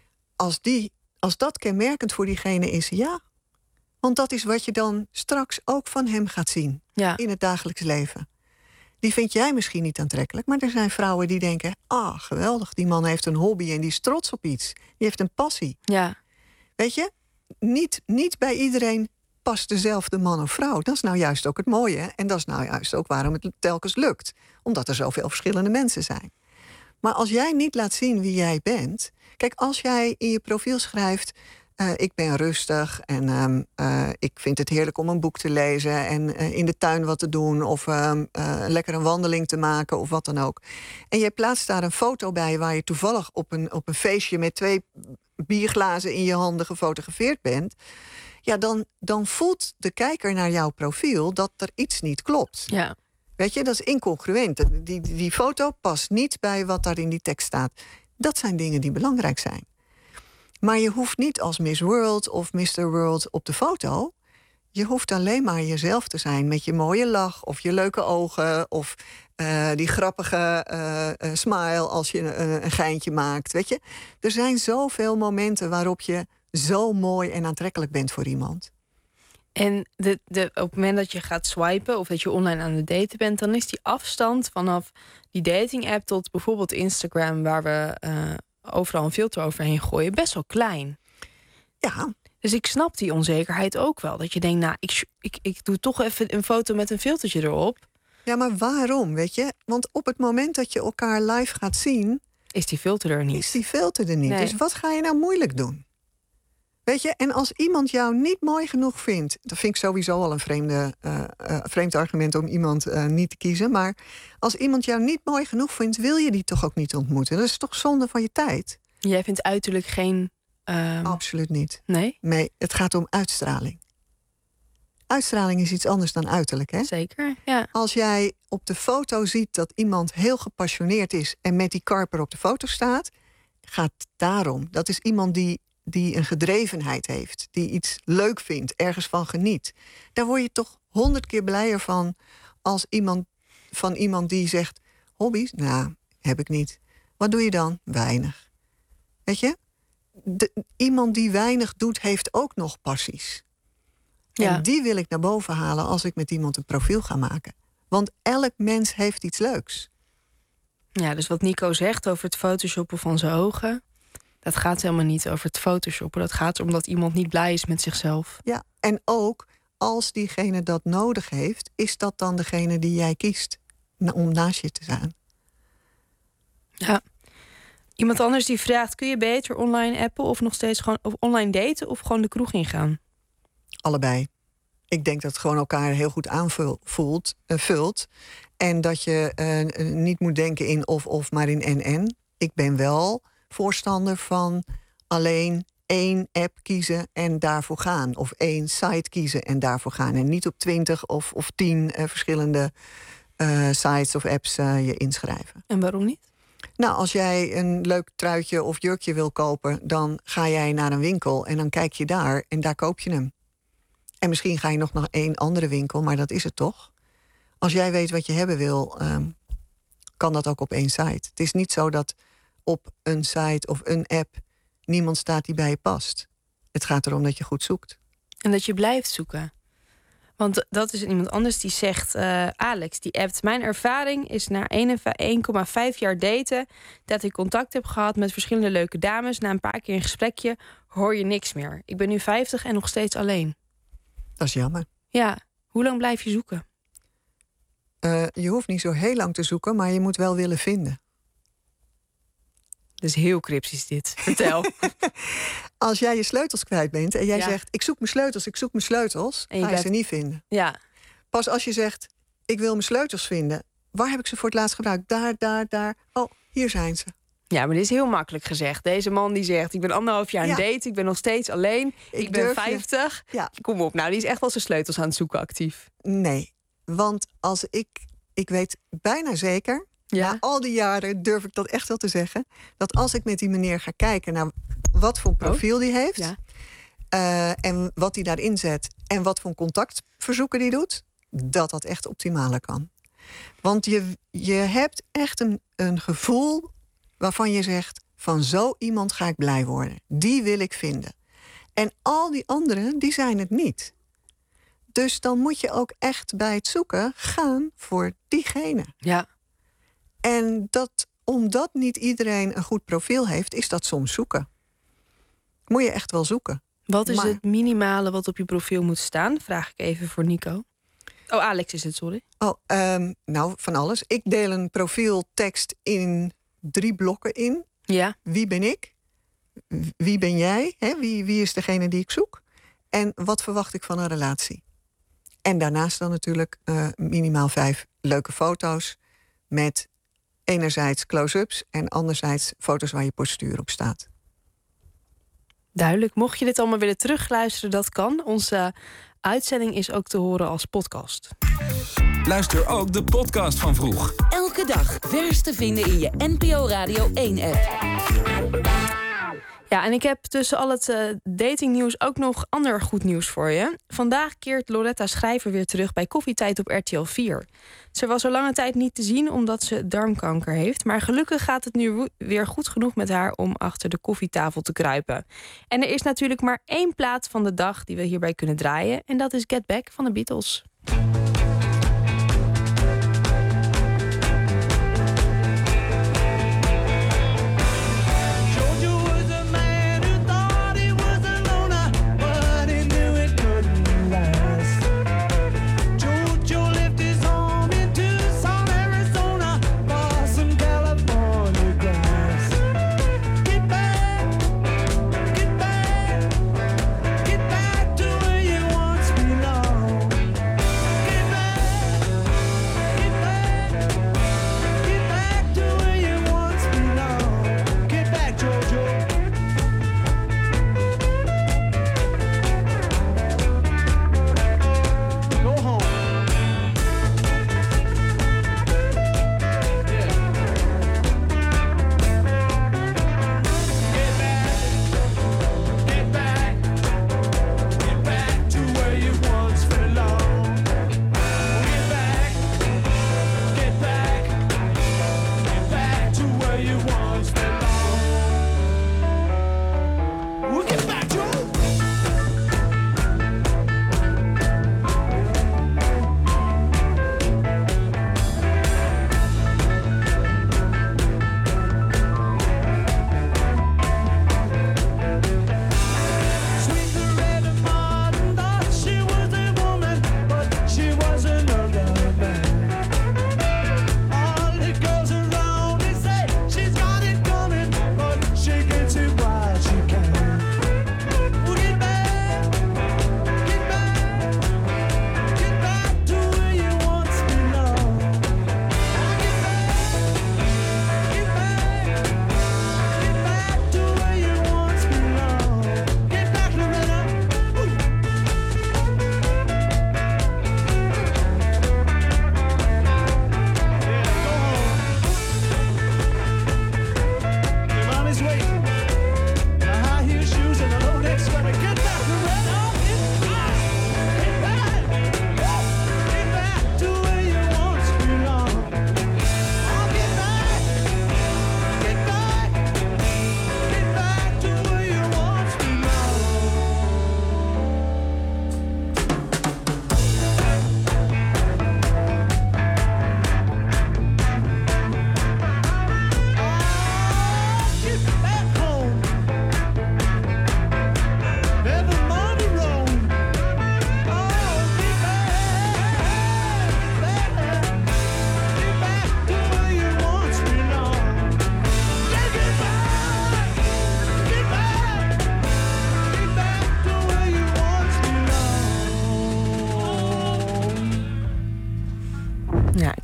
Als die Als dat kenmerkend voor diegene is, ja. Want dat is wat je dan straks ook van hem gaat zien. Ja. In het dagelijks leven. Die vind jij misschien niet aantrekkelijk. Maar er zijn vrouwen die denken, ah, geweldig. Die man heeft een hobby en die is trots op iets. Die heeft een passie. Ja. Weet je, niet, niet bij iedereen past dezelfde man of vrouw. Dat is nou juist ook het mooie. En dat is nou juist ook waarom het telkens lukt. Omdat er zoveel verschillende mensen zijn. Maar als jij niet laat zien wie jij bent... Kijk, als jij in je profiel schrijft... Uh, ik ben rustig en um, uh, ik vind het heerlijk om een boek te lezen... en uh, in de tuin wat te doen of um, uh, lekker een wandeling te maken of wat dan ook. En jij plaatst daar een foto bij waar je toevallig op een, op een feestje... met twee bierglazen in je handen gefotografeerd bent... ja, dan, dan voelt de kijker naar jouw profiel dat er iets niet klopt. Ja. Weet je, dat is incongruent. Die, die, die foto past niet bij wat daar in die tekst staat. Dat zijn dingen die belangrijk zijn. Maar je hoeft niet als Miss World of mister World op de foto. Je hoeft alleen maar jezelf te zijn met je mooie lach of je leuke ogen... of uh, die grappige uh, uh, smile als je uh, een geintje maakt. Weet je? Er zijn zoveel momenten waarop je zo mooi en aantrekkelijk bent voor iemand. En de, de, op het moment dat je gaat swipen of dat je online aan het daten bent... dan is die afstand vanaf die dating-app tot bijvoorbeeld Instagram... waar we uh, overal een filter overheen gooien, best wel klein. Ja. Dus ik snap die onzekerheid ook wel. Dat je denkt, nou, ik, ik, ik doe toch even een foto met een filtertje erop. Ja, maar waarom, weet je? Want op het moment dat je elkaar live gaat zien... Is die filter er niet? Is die filter er niet. Nee. Dus wat ga je nou moeilijk doen? Weet je, en als iemand jou niet mooi genoeg vindt... dat vind ik sowieso al een vreemde, uh, uh, vreemd argument om iemand uh, niet te kiezen. Maar als iemand jou niet mooi genoeg vindt... wil je die toch ook niet ontmoeten? Dat is toch zonde van je tijd? Jij vindt uiterlijk geen... Um... Absoluut niet. Nee? Nee, het gaat om uitstraling. Uitstraling is iets anders dan uiterlijk, hè? Zeker, ja. Als jij op de foto ziet dat iemand heel gepassioneerd is... en met die karper op de foto staat, gaat het daarom. Dat is iemand die, die een gedrevenheid heeft. Die iets leuk vindt, ergens van geniet. Daar word je toch honderd keer blijer van... als iemand van iemand die zegt... hobby's? Nou, heb ik niet. Wat doe je dan? Weinig. Weet je? De, iemand die weinig doet, heeft ook nog passies. Ja. En die wil ik naar boven halen als ik met iemand een profiel ga maken. Want elk mens heeft iets leuks. Ja, dus wat Nico zegt over het photoshoppen van zijn ogen... dat gaat helemaal niet over het photoshoppen. Dat gaat erom dat iemand niet blij is met zichzelf. Ja, en ook als diegene dat nodig heeft... is dat dan degene die jij kiest om naast je te zijn. Ja. Iemand anders die vraagt... kun je beter online appen of nog steeds gewoon of online daten... of gewoon de kroeg ingaan? Allebei. Ik denk dat het gewoon elkaar heel goed aanvult. Uh, vult. En dat je uh, niet moet denken in of-of, maar in en-en. Ik ben wel voorstander van alleen één app kiezen en daarvoor gaan. Of één site kiezen en daarvoor gaan. En niet op twintig of, of tien uh, verschillende uh, sites of apps uh, je inschrijven. En waarom niet? Nou, als jij een leuk truitje of jurkje wil kopen... dan ga jij naar een winkel en dan kijk je daar en daar koop je hem. En misschien ga je nog naar één andere winkel, maar dat is het toch? Als jij weet wat je hebben wil, um, kan dat ook op één site. Het is niet zo dat op een site of een app niemand staat die bij je past. Het gaat erom dat je goed zoekt. En dat je blijft zoeken. Want dat is iemand anders die zegt... Uh, Alex, die appt... Mijn ervaring is na één komma vijf jaar daten... dat ik contact heb gehad met verschillende leuke dames. Na een paar keer een gesprekje hoor je niks meer. Ik ben nu vijftig en nog steeds alleen. Dat is jammer. Ja, hoe lang blijf je zoeken? Uh, je hoeft niet zo heel lang te zoeken, maar je moet wel willen vinden. Dus heel cryptisch dit. Vertel. Als jij je sleutels kwijt bent en jij ja. zegt... ik zoek mijn sleutels, ik zoek mijn sleutels, en je ga je blijft... ze niet vinden. Ja. Pas als je zegt, ik wil mijn sleutels vinden... waar heb ik ze voor het laatst gebruikt? Daar, daar, daar. Oh, hier zijn ze. Ja, maar dit is heel makkelijk gezegd. Deze man die zegt, ik ben anderhalf jaar aan het Ja. daten... ik ben nog steeds alleen, ik, Ik ben durf vijftig. je- Ja. Kom op, nou, die is echt wel zijn sleutels aan het zoeken actief. Nee, want als ik... ik weet bijna zeker... Ja. na al die jaren durf ik dat echt wel te zeggen... dat als ik met die meneer ga kijken naar wat voor profiel die heeft... Ja. Uh, en wat hij daarin zet en wat voor contactverzoeken die doet... dat dat echt optimaler kan. Want je, je hebt echt een, een gevoel waarvan je zegt... van zo iemand ga ik blij worden. Die wil ik vinden. En al die anderen, die zijn het niet. Dus dan moet je ook echt bij het zoeken gaan voor diegene. Ja. En dat, omdat niet iedereen een goed profiel heeft, is dat soms zoeken. Moet je echt wel zoeken. Wat is Maar- het minimale wat op je profiel moet staan? Vraag ik even voor Nico. Oh, Alex is het, sorry. Oh, um, nou, van alles. Ik deel een profieltekst in drie blokken in. Ja. Wie ben ik? Wie ben jij? Hè? Wie, wie is degene die ik zoek? En wat verwacht ik van een relatie? En daarnaast dan natuurlijk uh, minimaal vijf leuke foto's... met enerzijds close-ups en anderzijds foto's waar je postuur op staat. Duidelijk. Mocht je dit allemaal willen terugluisteren, dat kan. Onze uitzending is ook te horen als podcast. Luister ook de podcast van Vroeg. Elke dag vers te vinden in je N P O Radio één-app. Ja, en ik heb tussen al het uh, datingnieuws ook nog ander goed nieuws voor je. Vandaag keert Loretta Schrijver weer terug bij Koffietijd op R T L vier. Ze was er lange tijd niet te zien omdat ze darmkanker heeft. Maar gelukkig gaat het nu weer goed genoeg met haar om achter de koffietafel te kruipen. En er is natuurlijk maar één plaat van de dag die we hierbij kunnen draaien. En dat is Get Back van de Beatles. Jojo left his home into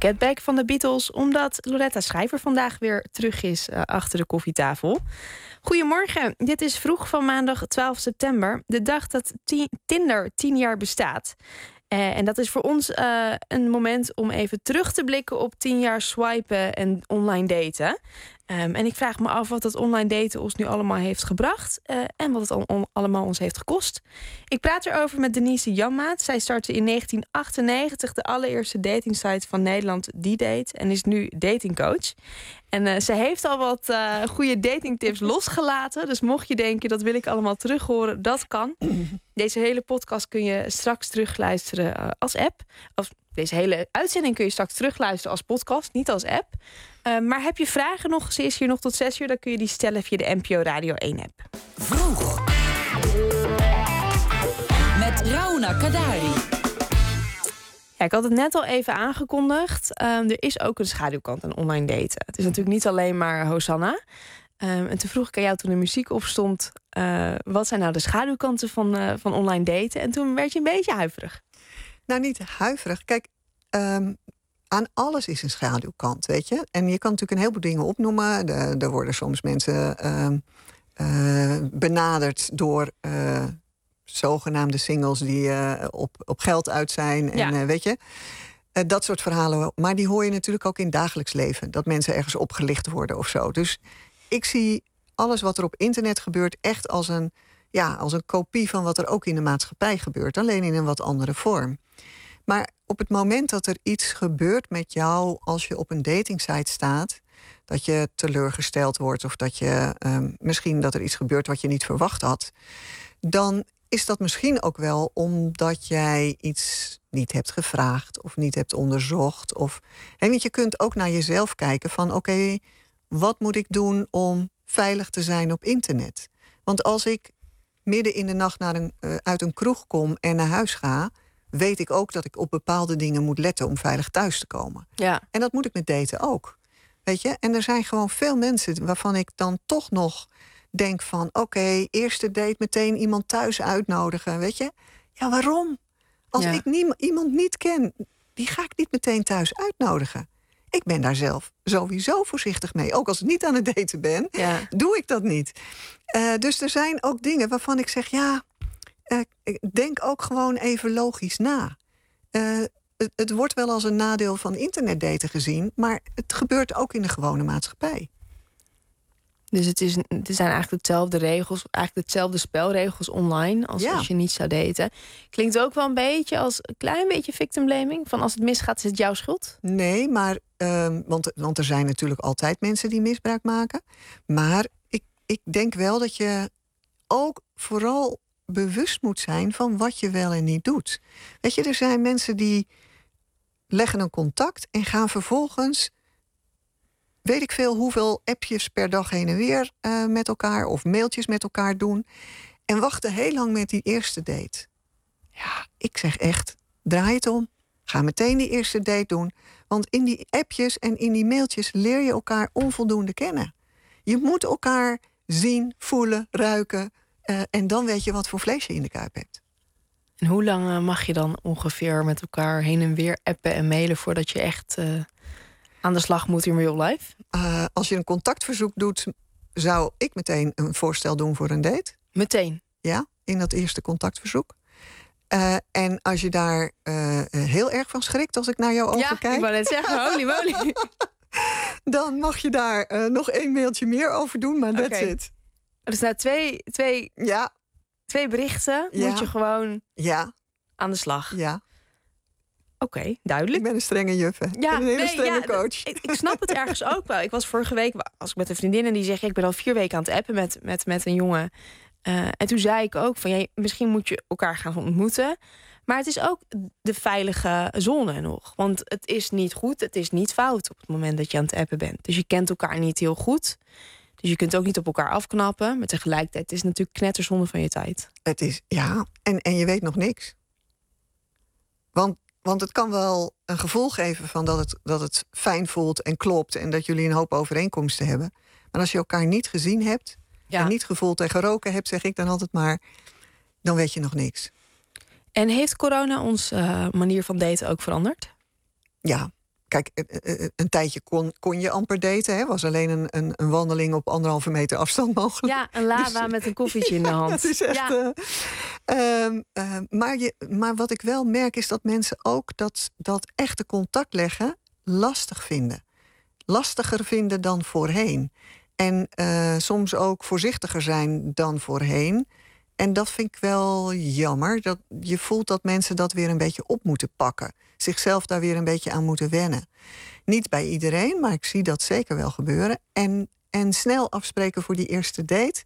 Get Back van de Beatles, omdat Loretta Schrijver vandaag weer terug is uh, achter de koffietafel. Goedemorgen, dit is vroeg van maandag twaalf september, de dag dat t- Tinder tien jaar bestaat. Uh, en dat is voor ons uh, een moment om even terug te blikken op tien jaar swipen en online daten. Um, en ik vraag me af wat dat online daten ons nu allemaal heeft gebracht. Uh, en wat het al, on, allemaal ons heeft gekost. Ik praat erover met Denise Janmaat. Zij startte in negentien achtennegentig de allereerste datingsite van Nederland, D-Date. En is nu datingcoach. En uh, ze heeft al wat uh, goede datingtips losgelaten. Dus mocht je denken, dat wil ik allemaal terug horen, dat kan. Deze hele podcast kun je straks terugluisteren uh, als app. Of deze hele uitzending kun je straks terugluisteren als podcast, niet als app. Uh, maar heb je vragen nog? Ze is hier nog tot zes uur. Dan kun je die stellen via de N P O Radio één app. Vroeg. Met Rauna Kadari. Ja, ik had het net al even aangekondigd. Um, er is ook een schaduwkant aan online daten. Het is natuurlijk niet alleen maar Hosanna. Um, en toen vroeg ik aan jou toen de muziek opstond, Uh, wat zijn nou de schaduwkanten van, uh, van online daten? En toen werd je een beetje huiverig. Nou, niet huiverig. Kijk, um, aan alles is een schaduwkant, weet je. En je kan natuurlijk een heleboel dingen opnoemen. De, er worden soms mensen uh, uh, benaderd door uh, zogenaamde singles die uh, op, op geld uit zijn. En ja. uh, weet je, uh, dat soort verhalen. Maar die hoor je natuurlijk ook in het dagelijks leven. Dat mensen ergens opgelicht worden of zo. Dus ik zie alles wat er op internet gebeurt echt als een, ja, als een kopie van wat er ook in de maatschappij gebeurt. Alleen in een wat andere vorm. Maar op het moment dat er iets gebeurt met jou als je op een datingsite staat, dat je teleurgesteld wordt of dat je um, misschien dat er iets gebeurt wat je niet verwacht had, dan is dat misschien ook wel omdat jij iets niet hebt gevraagd of niet hebt onderzocht. Of, hè, want je kunt ook naar jezelf kijken van oké, okay, wat moet ik doen om veilig te zijn op internet? Want als ik midden in de nacht naar een, uh, uit een kroeg kom en naar huis ga, weet ik ook dat ik op bepaalde dingen moet letten om veilig thuis te komen. Ja. En dat moet ik met daten ook. Weet je? En er zijn gewoon veel mensen waarvan ik dan toch nog denk van oké, okay, eerste date meteen iemand thuis uitnodigen, weet je? Ja, waarom? Als ja. ik nie, iemand niet ken, die ga ik niet meteen thuis uitnodigen. Ik ben daar zelf sowieso voorzichtig mee. Ook als ik niet aan het daten ben, ja. doe ik dat niet. Uh, dus er zijn ook dingen waarvan ik zeg, ja, uh, denk ook gewoon even logisch na. Uh, het, het wordt wel als een nadeel van internetdaten gezien, maar het gebeurt ook in de gewone maatschappij. Dus het, is, het zijn eigenlijk hetzelfde regels, eigenlijk hetzelfde spelregels online als ja. als je niet zou daten. Klinkt ook wel een beetje als een klein beetje victim blaming. Van als het misgaat, is het jouw schuld? Nee, maar um, want, want er zijn natuurlijk altijd mensen die misbruik maken. Maar ik, ik denk wel dat je ook vooral bewust moet zijn van wat je wel en niet doet. Weet je, er zijn mensen die leggen een contact en gaan vervolgens, weet ik veel hoeveel appjes per dag heen en weer uh, met elkaar of mailtjes met elkaar doen en wachten heel lang met die eerste date. Ja, ik zeg echt, draai het om. Ga meteen die eerste date doen. Want in die appjes en in die mailtjes leer je elkaar onvoldoende kennen. Je moet elkaar zien, voelen, ruiken. Uh, en dan weet je wat voor vlees je in de kuip hebt. En hoe lang mag je dan ongeveer met elkaar heen en weer appen en mailen voordat je echt uh, aan de slag moet in real life? Uh, als je een contactverzoek doet, zou ik meteen een voorstel doen voor een date. Meteen? Ja, in dat eerste contactverzoek. Uh, en als je daar uh, heel erg van schrikt, als ik naar jouw ogen ja, kijk. Ja, ik wou net zeggen, holy moly. Dan mag je daar uh, nog één mailtje meer over doen, maar that's okay. it. Dus na twee, twee, ja. twee berichten ja. moet je gewoon ja. aan de slag. Ja. Oké, okay, duidelijk. Ik ben een strenge juffe. Ja, ik ben een hele nee, strenge ja, coach. Ik, ik snap het ergens ook wel. Ik was vorige week, als ik met een vriendin en die zegt, ik ben al vier weken aan het appen met, met, met een jongen. Uh, en toen zei ik ook van, ja, misschien moet je elkaar gaan ontmoeten. Maar het is ook de veilige zone nog. Want het is niet goed, het is niet fout op het moment dat je aan het appen bent. Dus je kent elkaar niet heel goed. Dus je kunt ook niet op elkaar afknappen. Maar tegelijkertijd het is het natuurlijk knetterzonde van je tijd. Het is, ja, en, en je weet nog niks. Want, want het kan wel een gevoel geven van dat het, dat het fijn voelt en klopt. En dat jullie een hoop overeenkomsten hebben. Maar als je elkaar niet gezien hebt, ja. en niet gevoeld en geroken hebt, zeg ik dan altijd maar, dan weet je nog niks. En heeft corona ons uh, manier van daten ook veranderd? Ja, kijk, een tijdje kon, kon je amper daten. Hè? Was alleen een, een, een wandeling op anderhalve meter afstand mogelijk. Ja, een lava dus, met een koffietje in de hand. Ja, dat is echt... Ja. Uh, um, uh, maar, je, maar wat ik wel merk is dat mensen ook dat, dat echte contact leggen lastig vinden. Lastiger vinden dan voorheen. En uh, soms ook voorzichtiger zijn dan voorheen. En dat vind ik wel jammer. Dat je voelt dat mensen dat weer een beetje op moeten pakken. Zichzelf daar weer een beetje aan moeten wennen. Niet bij iedereen, maar ik zie dat zeker wel gebeuren. En, en snel afspreken voor die eerste date.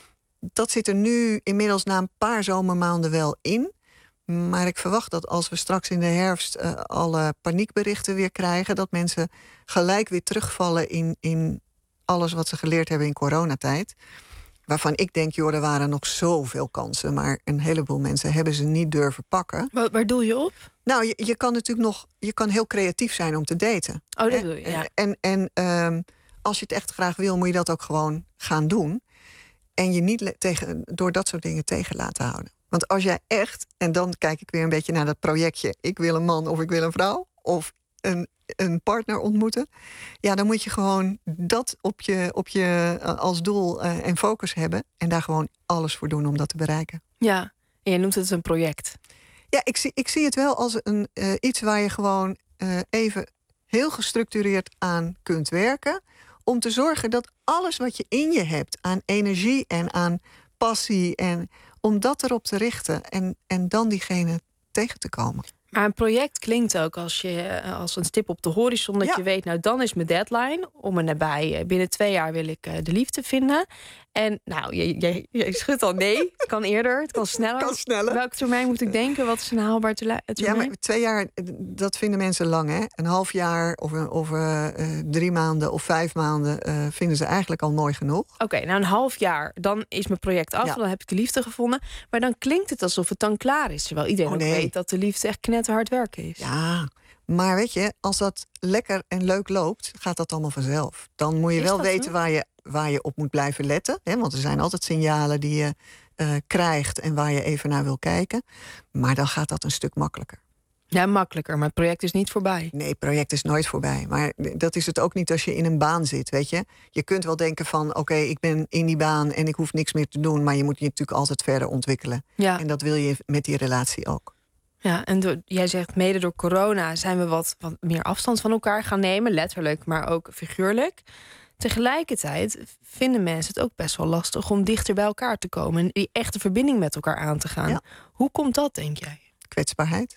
Dat zit er nu inmiddels na een paar zomermaanden wel in. Maar ik verwacht dat als we straks in de herfst uh, alle paniekberichten weer krijgen... dat mensen gelijk weer terugvallen in, in alles wat ze geleerd hebben in coronatijd. Waarvan ik denk, joh, er waren nog zoveel kansen... maar een heleboel mensen hebben ze niet durven pakken. Waar, waar doe je op? Nou, je, je kan natuurlijk nog... je kan heel creatief zijn om te daten. Oh, dat doe je, ja. En, en, en um, als je het echt graag wil, moet je dat ook gewoon gaan doen. En je niet tegen, door dat soort dingen tegen laten houden. Want als jij echt... en dan kijk ik weer een beetje naar dat projectje... ik wil een man of ik wil een vrouw... of een, een partner ontmoeten... ja, dan moet je gewoon dat op je, op je als doel uh, en focus hebben... en daar gewoon alles voor doen om dat te bereiken. Ja, en je noemt het een project. Ja, ik zie, ik zie het wel als een, uh, iets waar je gewoon uh, even heel gestructureerd aan kunt werken... om te zorgen dat alles wat je in je hebt aan energie en aan passie... en om dat erop te richten en, en dan diegene tegen te komen. Maar een project klinkt ook als, je, als een stip op de horizon... dat ja. je weet, nou dan is mijn deadline. Om en nabij, binnen twee jaar wil ik de liefde vinden. En nou, je, je, je schudt al nee. Het kan eerder, het kan sneller. Kan sneller. Welke termijn moet ik denken? Wat is een haalbaar termijn? Ja, maar twee jaar, dat vinden mensen lang, hè? Een half jaar of, of uh, drie maanden of vijf maanden... Uh, vinden ze eigenlijk al mooi genoeg. Oké, okay, nou een half jaar, dan is mijn project af. Ja. Dan heb ik de liefde gevonden. Maar dan klinkt het alsof het dan klaar is. Terwijl iedereen oh, nee. ook weet dat de liefde echt knetterhard werken is. Ja, maar weet je, als dat lekker en leuk loopt... gaat dat allemaal vanzelf. Dan moet je is wel weten zo? waar je... waar je op moet blijven letten. Hè? Want er zijn altijd signalen die je uh, krijgt... en waar je even naar wil kijken. Maar dan gaat dat een stuk makkelijker. Ja, makkelijker, maar het project is niet voorbij. Nee, het project is nooit voorbij. Maar dat is het ook niet als je in een baan zit, weet je. Je kunt wel denken van, oké, okay, ik ben in die baan... en ik hoef niks meer te doen... maar je moet je natuurlijk altijd verder ontwikkelen. Ja. En dat wil je met die relatie ook. Ja, en door, jij zegt mede door corona... zijn we wat, wat meer afstand van elkaar gaan nemen. Letterlijk, maar ook figuurlijk. Tegelijkertijd vinden mensen het ook best wel lastig... om dichter bij elkaar te komen en die echte verbinding met elkaar aan te gaan. Ja. Hoe komt dat, denk jij? Kwetsbaarheid.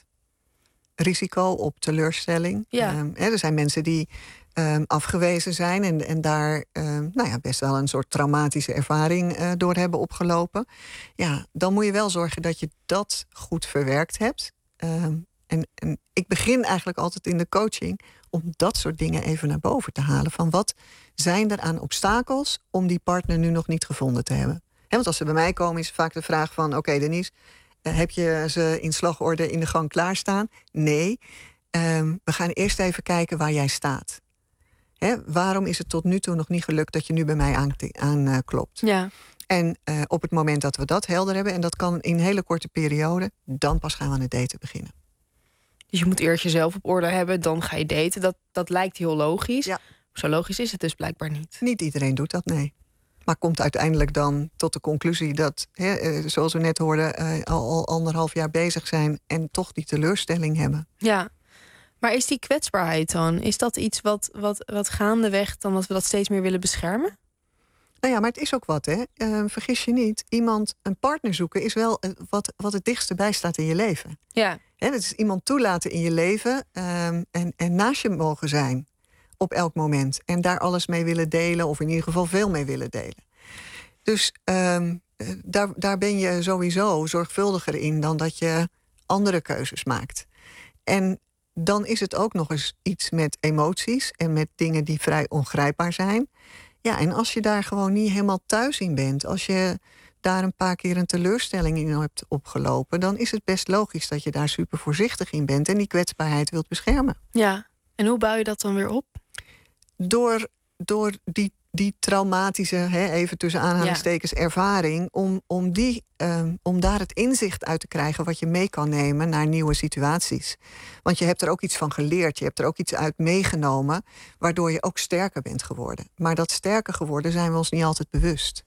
Risico op teleurstelling. Ja. Um, hè, er zijn mensen die um, afgewezen zijn... en, en daar um, nou ja, best wel een soort traumatische ervaring uh, door hebben opgelopen. Ja, dan moet je wel zorgen dat je dat goed verwerkt hebt. Um, en, en ik begin eigenlijk altijd in de coaching... om dat soort dingen even naar boven te halen. Van wat zijn er aan obstakels om die partner nu nog niet gevonden te hebben? He, want als ze bij mij komen is vaak de vraag van... oké, okay, Denise, uh, heb je ze in slagorde in de gang klaarstaan? Nee. Um, we gaan eerst even kijken waar jij staat. He, waarom is het tot nu toe nog niet gelukt dat je nu bij mij aanklopt? Aan, uh, klopt? Ja. En uh, op het moment dat we dat helder hebben... en dat kan in een hele korte periode... dan pas gaan we aan het daten beginnen. Dus je moet eerst jezelf op orde hebben, dan ga je daten. Dat, dat lijkt heel logisch. Ja. Zo logisch is het dus blijkbaar niet. Niet iedereen doet dat, nee. Maar komt uiteindelijk dan tot de conclusie dat... Hè, zoals we net hoorden, uh, al, al anderhalf jaar bezig zijn... en toch die teleurstelling hebben. Ja, maar is die kwetsbaarheid dan... is dat iets wat, wat, wat gaandeweg dan dat we dat steeds meer willen beschermen? Nou ja, maar het is ook wat, hè. Uh, vergis je niet, iemand, een partner zoeken... is wel wat, wat het dichtste bij staat in je leven. Ja. Hè, dat is iemand toelaten in je leven... Um, en, en naast je mogen zijn op elk moment. En daar alles mee willen delen... of in ieder geval veel mee willen delen. Dus um, daar, daar ben je sowieso zorgvuldiger in... dan dat je andere keuzes maakt. En dan is het ook nog eens iets met emoties... en met dingen die vrij ongrijpbaar zijn... Ja, en als je daar gewoon niet helemaal thuis in bent... als je daar een paar keer een teleurstelling in hebt opgelopen... dan is het best logisch dat je daar super voorzichtig in bent... en die kwetsbaarheid wilt beschermen. Ja, en hoe bouw je dat dan weer op? Door, door die, die traumatische, hè, even tussen aanhalingstekens, ja. ervaring... Om, om, die, um, om daar het inzicht uit te krijgen wat je mee kan nemen naar nieuwe situaties. Want je hebt er ook iets van geleerd, je hebt er ook iets uit meegenomen... waardoor je ook sterker bent geworden. Maar dat sterker geworden zijn we ons niet altijd bewust.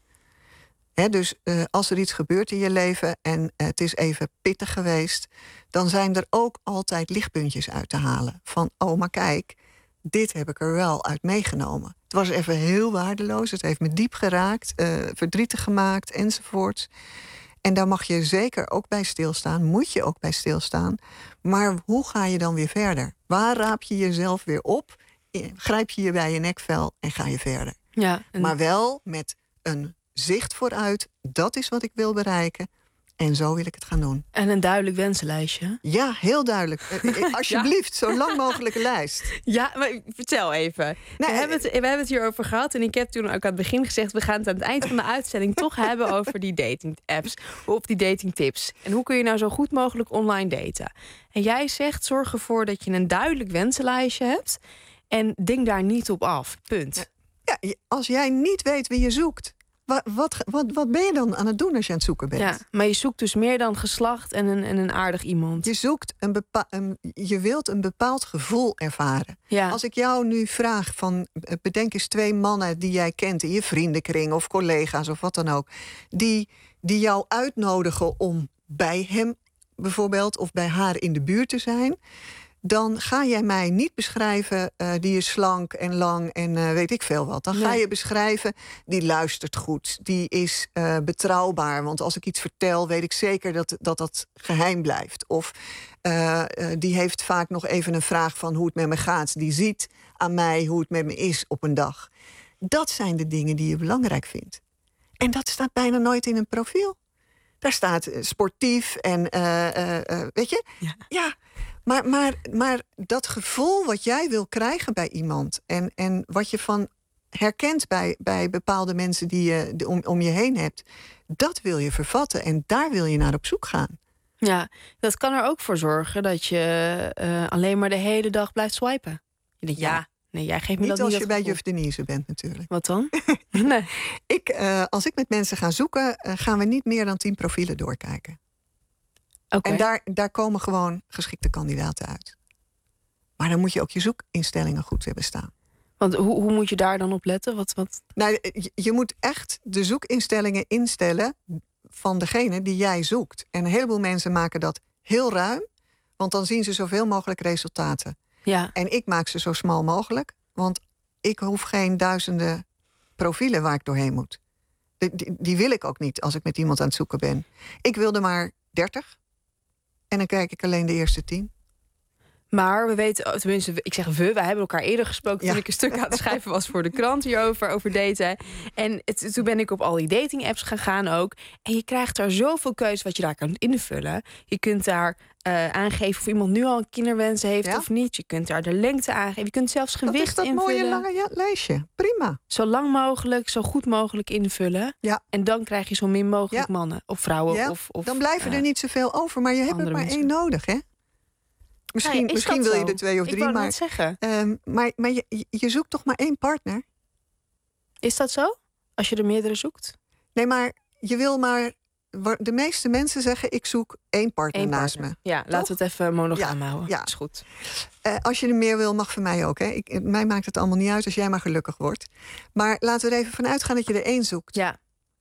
Hè, dus uh, als er iets gebeurt in je leven en uh, het is even pittig geweest... dan zijn er ook altijd lichtpuntjes uit te halen. Van, oh, maar kijk, dit heb ik er wel uit meegenomen. Het was even heel waardeloos, het heeft me diep geraakt, uh, verdrietig gemaakt, enzovoort. En daar mag je zeker ook bij stilstaan, moet je ook bij stilstaan. Maar hoe ga je dan weer verder? Waar raap je jezelf weer op? Grijp je je bij je nekvel en ga je verder. Ja, en... Maar wel met een zicht vooruit, dat is wat ik wil bereiken. En zo wil ik het gaan doen. En een duidelijk wensenlijstje. Ja, heel duidelijk. Uh, alsjeblieft, ja. Zo lang mogelijke lijst. Ja, maar vertel even. Nee, we, hebben het, we hebben het hierover gehad. En ik heb toen ook aan het begin gezegd... we gaan het aan het eind van de uitzending toch hebben over die dating apps. Of die dating tips. En hoe kun je nou zo goed mogelijk online daten? En jij zegt, zorg ervoor dat je een duidelijk wensenlijstje hebt. En ding daar niet op af. Punt. Ja, ja, als jij niet weet wie je zoekt... Wat, wat, wat, wat ben je dan aan het doen als je aan het zoeken bent? Ja, maar je zoekt dus meer dan geslacht en een, en een aardig iemand. Je zoekt een bepaal, een, je wilt een bepaald gevoel ervaren. Ja. Als ik jou nu vraag van bedenk eens twee mannen die jij kent in je vriendenkring of collega's of wat dan ook, die, die jou uitnodigen om bij hem bijvoorbeeld of bij haar in de buurt te zijn. Dan ga jij mij niet beschrijven, uh, die is slank en lang en uh, weet ik veel wat. Dan ga nee. je beschrijven, die luistert goed, die is uh, betrouwbaar. Want als ik iets vertel, weet ik zeker dat dat, dat geheim blijft. Of uh, uh, die heeft vaak nog even een vraag van hoe het met me gaat. Die ziet aan mij hoe het met me is op een dag. Dat zijn de dingen die je belangrijk vindt. En dat staat bijna nooit in een profiel. Daar staat uh, sportief en uh, uh, uh, weet je? Ja. ja. Maar, maar, maar dat gevoel wat jij wil krijgen bij iemand... en, en wat je van herkent bij, bij bepaalde mensen die je de, om, om je heen hebt... dat wil je vervatten en daar wil je naar op zoek gaan. Ja, dat kan er ook voor zorgen dat je uh, alleen maar de hele dag blijft swipen. Je denkt, ja, ja nee, jij geeft me niet dat niet als dat je bij gevoel. juf Denise bent natuurlijk. Wat dan? nee. ik, uh, als ik met mensen ga zoeken, uh, gaan we niet meer dan tien profielen doorkijken. Okay. En daar, daar komen gewoon geschikte kandidaten uit. Maar dan moet je ook je zoekinstellingen goed hebben staan. Want hoe, hoe moet je daar dan op letten? Wat, wat... Nou, je, je moet echt de zoekinstellingen instellen van degene die jij zoekt. En een heleboel mensen maken dat heel ruim, want dan zien ze zoveel mogelijk resultaten. Ja. En ik maak ze zo smal mogelijk, want ik hoef geen duizenden profielen waar ik doorheen moet. Die, die, die wil ik ook niet als ik met iemand aan het zoeken ben. Ik wilde maar dertig. En dan kijk ik alleen de eerste tien. Maar we weten, tenminste, ik zeg we, wij hebben elkaar eerder gesproken... Ja. toen ik een stuk aan het schrijven was voor de krant hierover, over daten. En het, toen ben ik op al die dating apps gegaan ook. En je krijgt daar zoveel keuze wat je daar kan invullen. Je kunt daar uh, aangeven of iemand nu al een kinderwens heeft ja. of niet. Je kunt daar de lengte aangeven. Je kunt zelfs gewicht invullen. Dat is dat invullen. mooie lange ja, lijstje. Prima. Zo lang mogelijk, zo goed mogelijk invullen. Ja. En dan krijg je zo min mogelijk ja. mannen of vrouwen. Ja. Of, of, dan blijven uh, er niet zoveel over. Maar je hebt er maar mensen. één nodig, hè? Misschien, ja, misschien wil je er twee of drie, ik wou maar, net zeggen. Um, maar, maar je, je zoekt toch maar één partner? Is dat zo? Als je er meerdere zoekt? Nee, maar je wil maar... De meeste mensen zeggen, ik zoek één partner, Eén naast partner. me. Ja, toch? laten we het even monogaam ja, houden. Ja. Dat is goed. Uh, als je er meer wil, mag voor mij ook. Hè? Ik, mij maakt het allemaal niet uit als jij maar gelukkig wordt. Maar laten we er even van uitgaan dat je er één zoekt. Ja.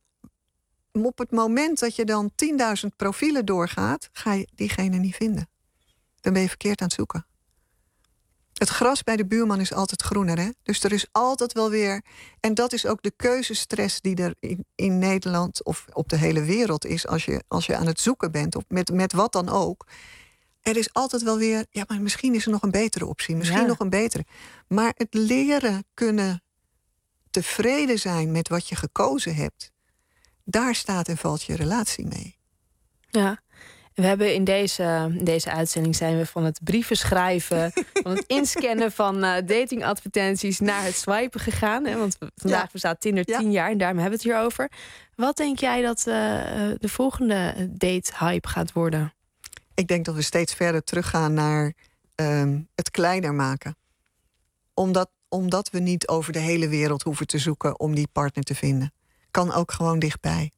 Op het moment dat je dan tienduizend profielen doorgaat, ga je diegene niet vinden. Dan ben je verkeerd aan het zoeken. Het gras bij de buurman is altijd groener, hè? Dus er is altijd wel weer... En dat is ook de keuzestress die er in, in Nederland of op de hele wereld is... als je, als je aan het zoeken bent, of met, met wat dan ook. Er is altijd wel weer... Ja, maar misschien is er nog een betere optie. Misschien ja. nog een betere. Maar het leren kunnen tevreden zijn met wat je gekozen hebt... daar staat en valt je relatie mee. Ja. We hebben in deze, in deze uitzending zijn we van het brieven schrijven... van het inscannen van uh, datingadvertenties naar het swipen gegaan. Hè? Want vandaag ja. bestaat Tinder ja. tien jaar en daarom hebben we het hierover. Wat denk jij dat uh, de volgende date-hype gaat worden? Ik denk dat we steeds verder teruggaan naar um, het kleiner maken. Omdat, omdat we niet over de hele wereld hoeven te zoeken om die partner te vinden. Kan ook gewoon dichtbij.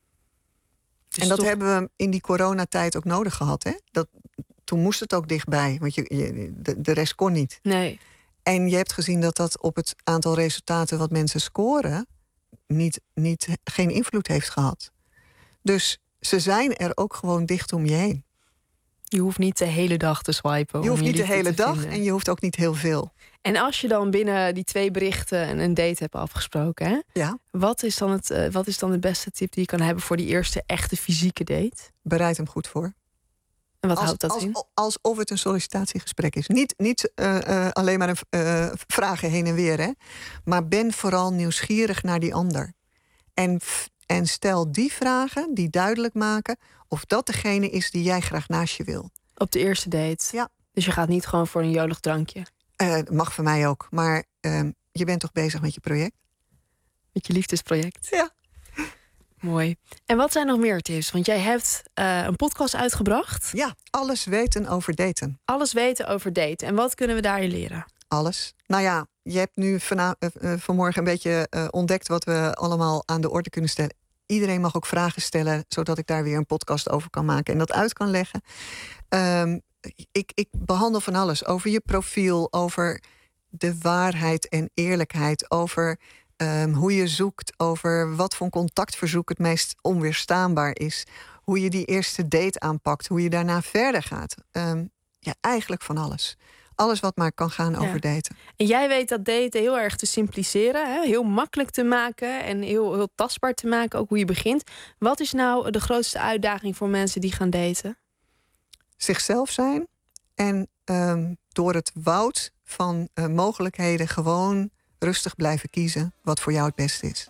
Dus en dat toch... hebben we in die coronatijd ook nodig gehad. Hè? Dat, toen moest het ook dichtbij, want je, je, de, de rest kon niet. Nee. En je hebt gezien dat dat op het aantal resultaten wat mensen scoren niet, niet, geen invloed heeft gehad. Dus ze zijn er ook gewoon dicht om je heen. Je hoeft niet de hele dag te swipen. Je hoeft om je niet de hele dag vinden. En je hoeft ook niet heel veel. En als je dan binnen die twee berichten een date hebt afgesproken, hè? Ja. Wat is dan het, uh, wat is dan de beste tip die je kan hebben voor die eerste echte fysieke date? Bereid hem goed voor. En wat als, houdt dat als, in? Alsof het een sollicitatiegesprek is. Niet, niet uh, uh, alleen maar een, uh, vragen heen en weer. Hè? Maar ben vooral nieuwsgierig naar die ander. En, en stel die vragen die duidelijk maken of dat degene is die jij graag naast je wil. Op de eerste date? Ja. Dus je gaat niet gewoon voor een jolig drankje? Uh, mag voor mij ook. Maar uh, je bent toch bezig met je project? Met je liefdesproject? Ja. Mooi. En wat zijn nog meer tips? Want jij hebt uh, een podcast uitgebracht. Ja, alles weten over daten. Alles weten over daten. En wat kunnen we daarin leren? Alles. Nou ja, je hebt nu vana- uh, uh, vanmorgen een beetje uh, ontdekt wat we allemaal aan de orde kunnen stellen. Iedereen mag ook vragen stellen, zodat ik daar weer een podcast over kan maken en dat uit kan leggen. Um, ik, ik behandel van alles. Over je profiel, over de waarheid en eerlijkheid, over um, hoe je zoekt, over wat voor contactverzoek het meest onweerstaanbaar is, hoe je die eerste date aanpakt, hoe je daarna verder gaat. Um, ja, eigenlijk van alles. Alles wat maar kan gaan over ja. daten. En jij weet dat daten heel erg te simpliceren, hè? Heel makkelijk te maken en heel, heel tastbaar te maken, ook hoe je begint. Wat is nou de grootste uitdaging voor mensen die gaan daten? Zichzelf zijn en um, door het woud van uh, mogelijkheden gewoon rustig blijven kiezen wat voor jou het beste is.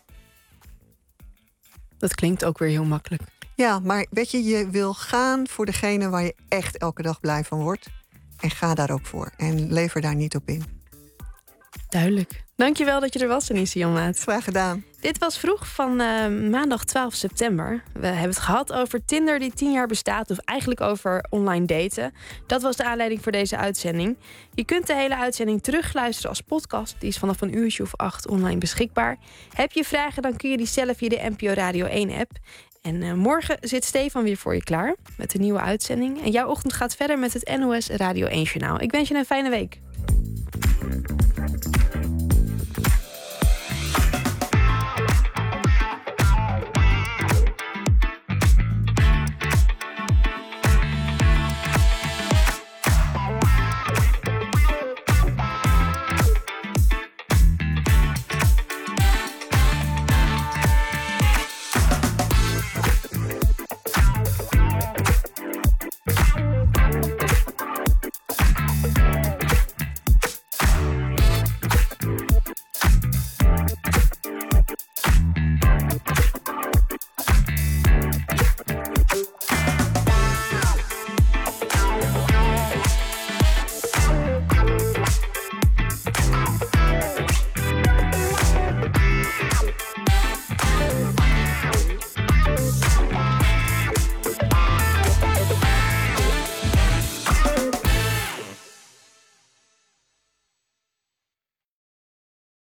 Dat klinkt ook weer heel makkelijk. Ja, maar weet je, je wil gaan voor degene waar je echt elke dag blij van wordt. En ga daar ook voor. En lever daar niet op in. Duidelijk. Dankjewel dat je er was, Anice Janmaat. Graag gedaan. Dit was Vroeg van uh, maandag twaalf september. We hebben het gehad over Tinder die tien jaar bestaat. Of eigenlijk over online daten. Dat was de aanleiding voor deze uitzending. Je kunt de hele uitzending terugluisteren als podcast. Die is vanaf een uurtje of acht online beschikbaar. Heb je vragen, dan kun je die stellen via de N P O Radio één app. En uh, morgen zit Stefan weer voor je klaar met een nieuwe uitzending. En jouw ochtend gaat verder met het N O S Radio één Journaal. Ik wens je een fijne week.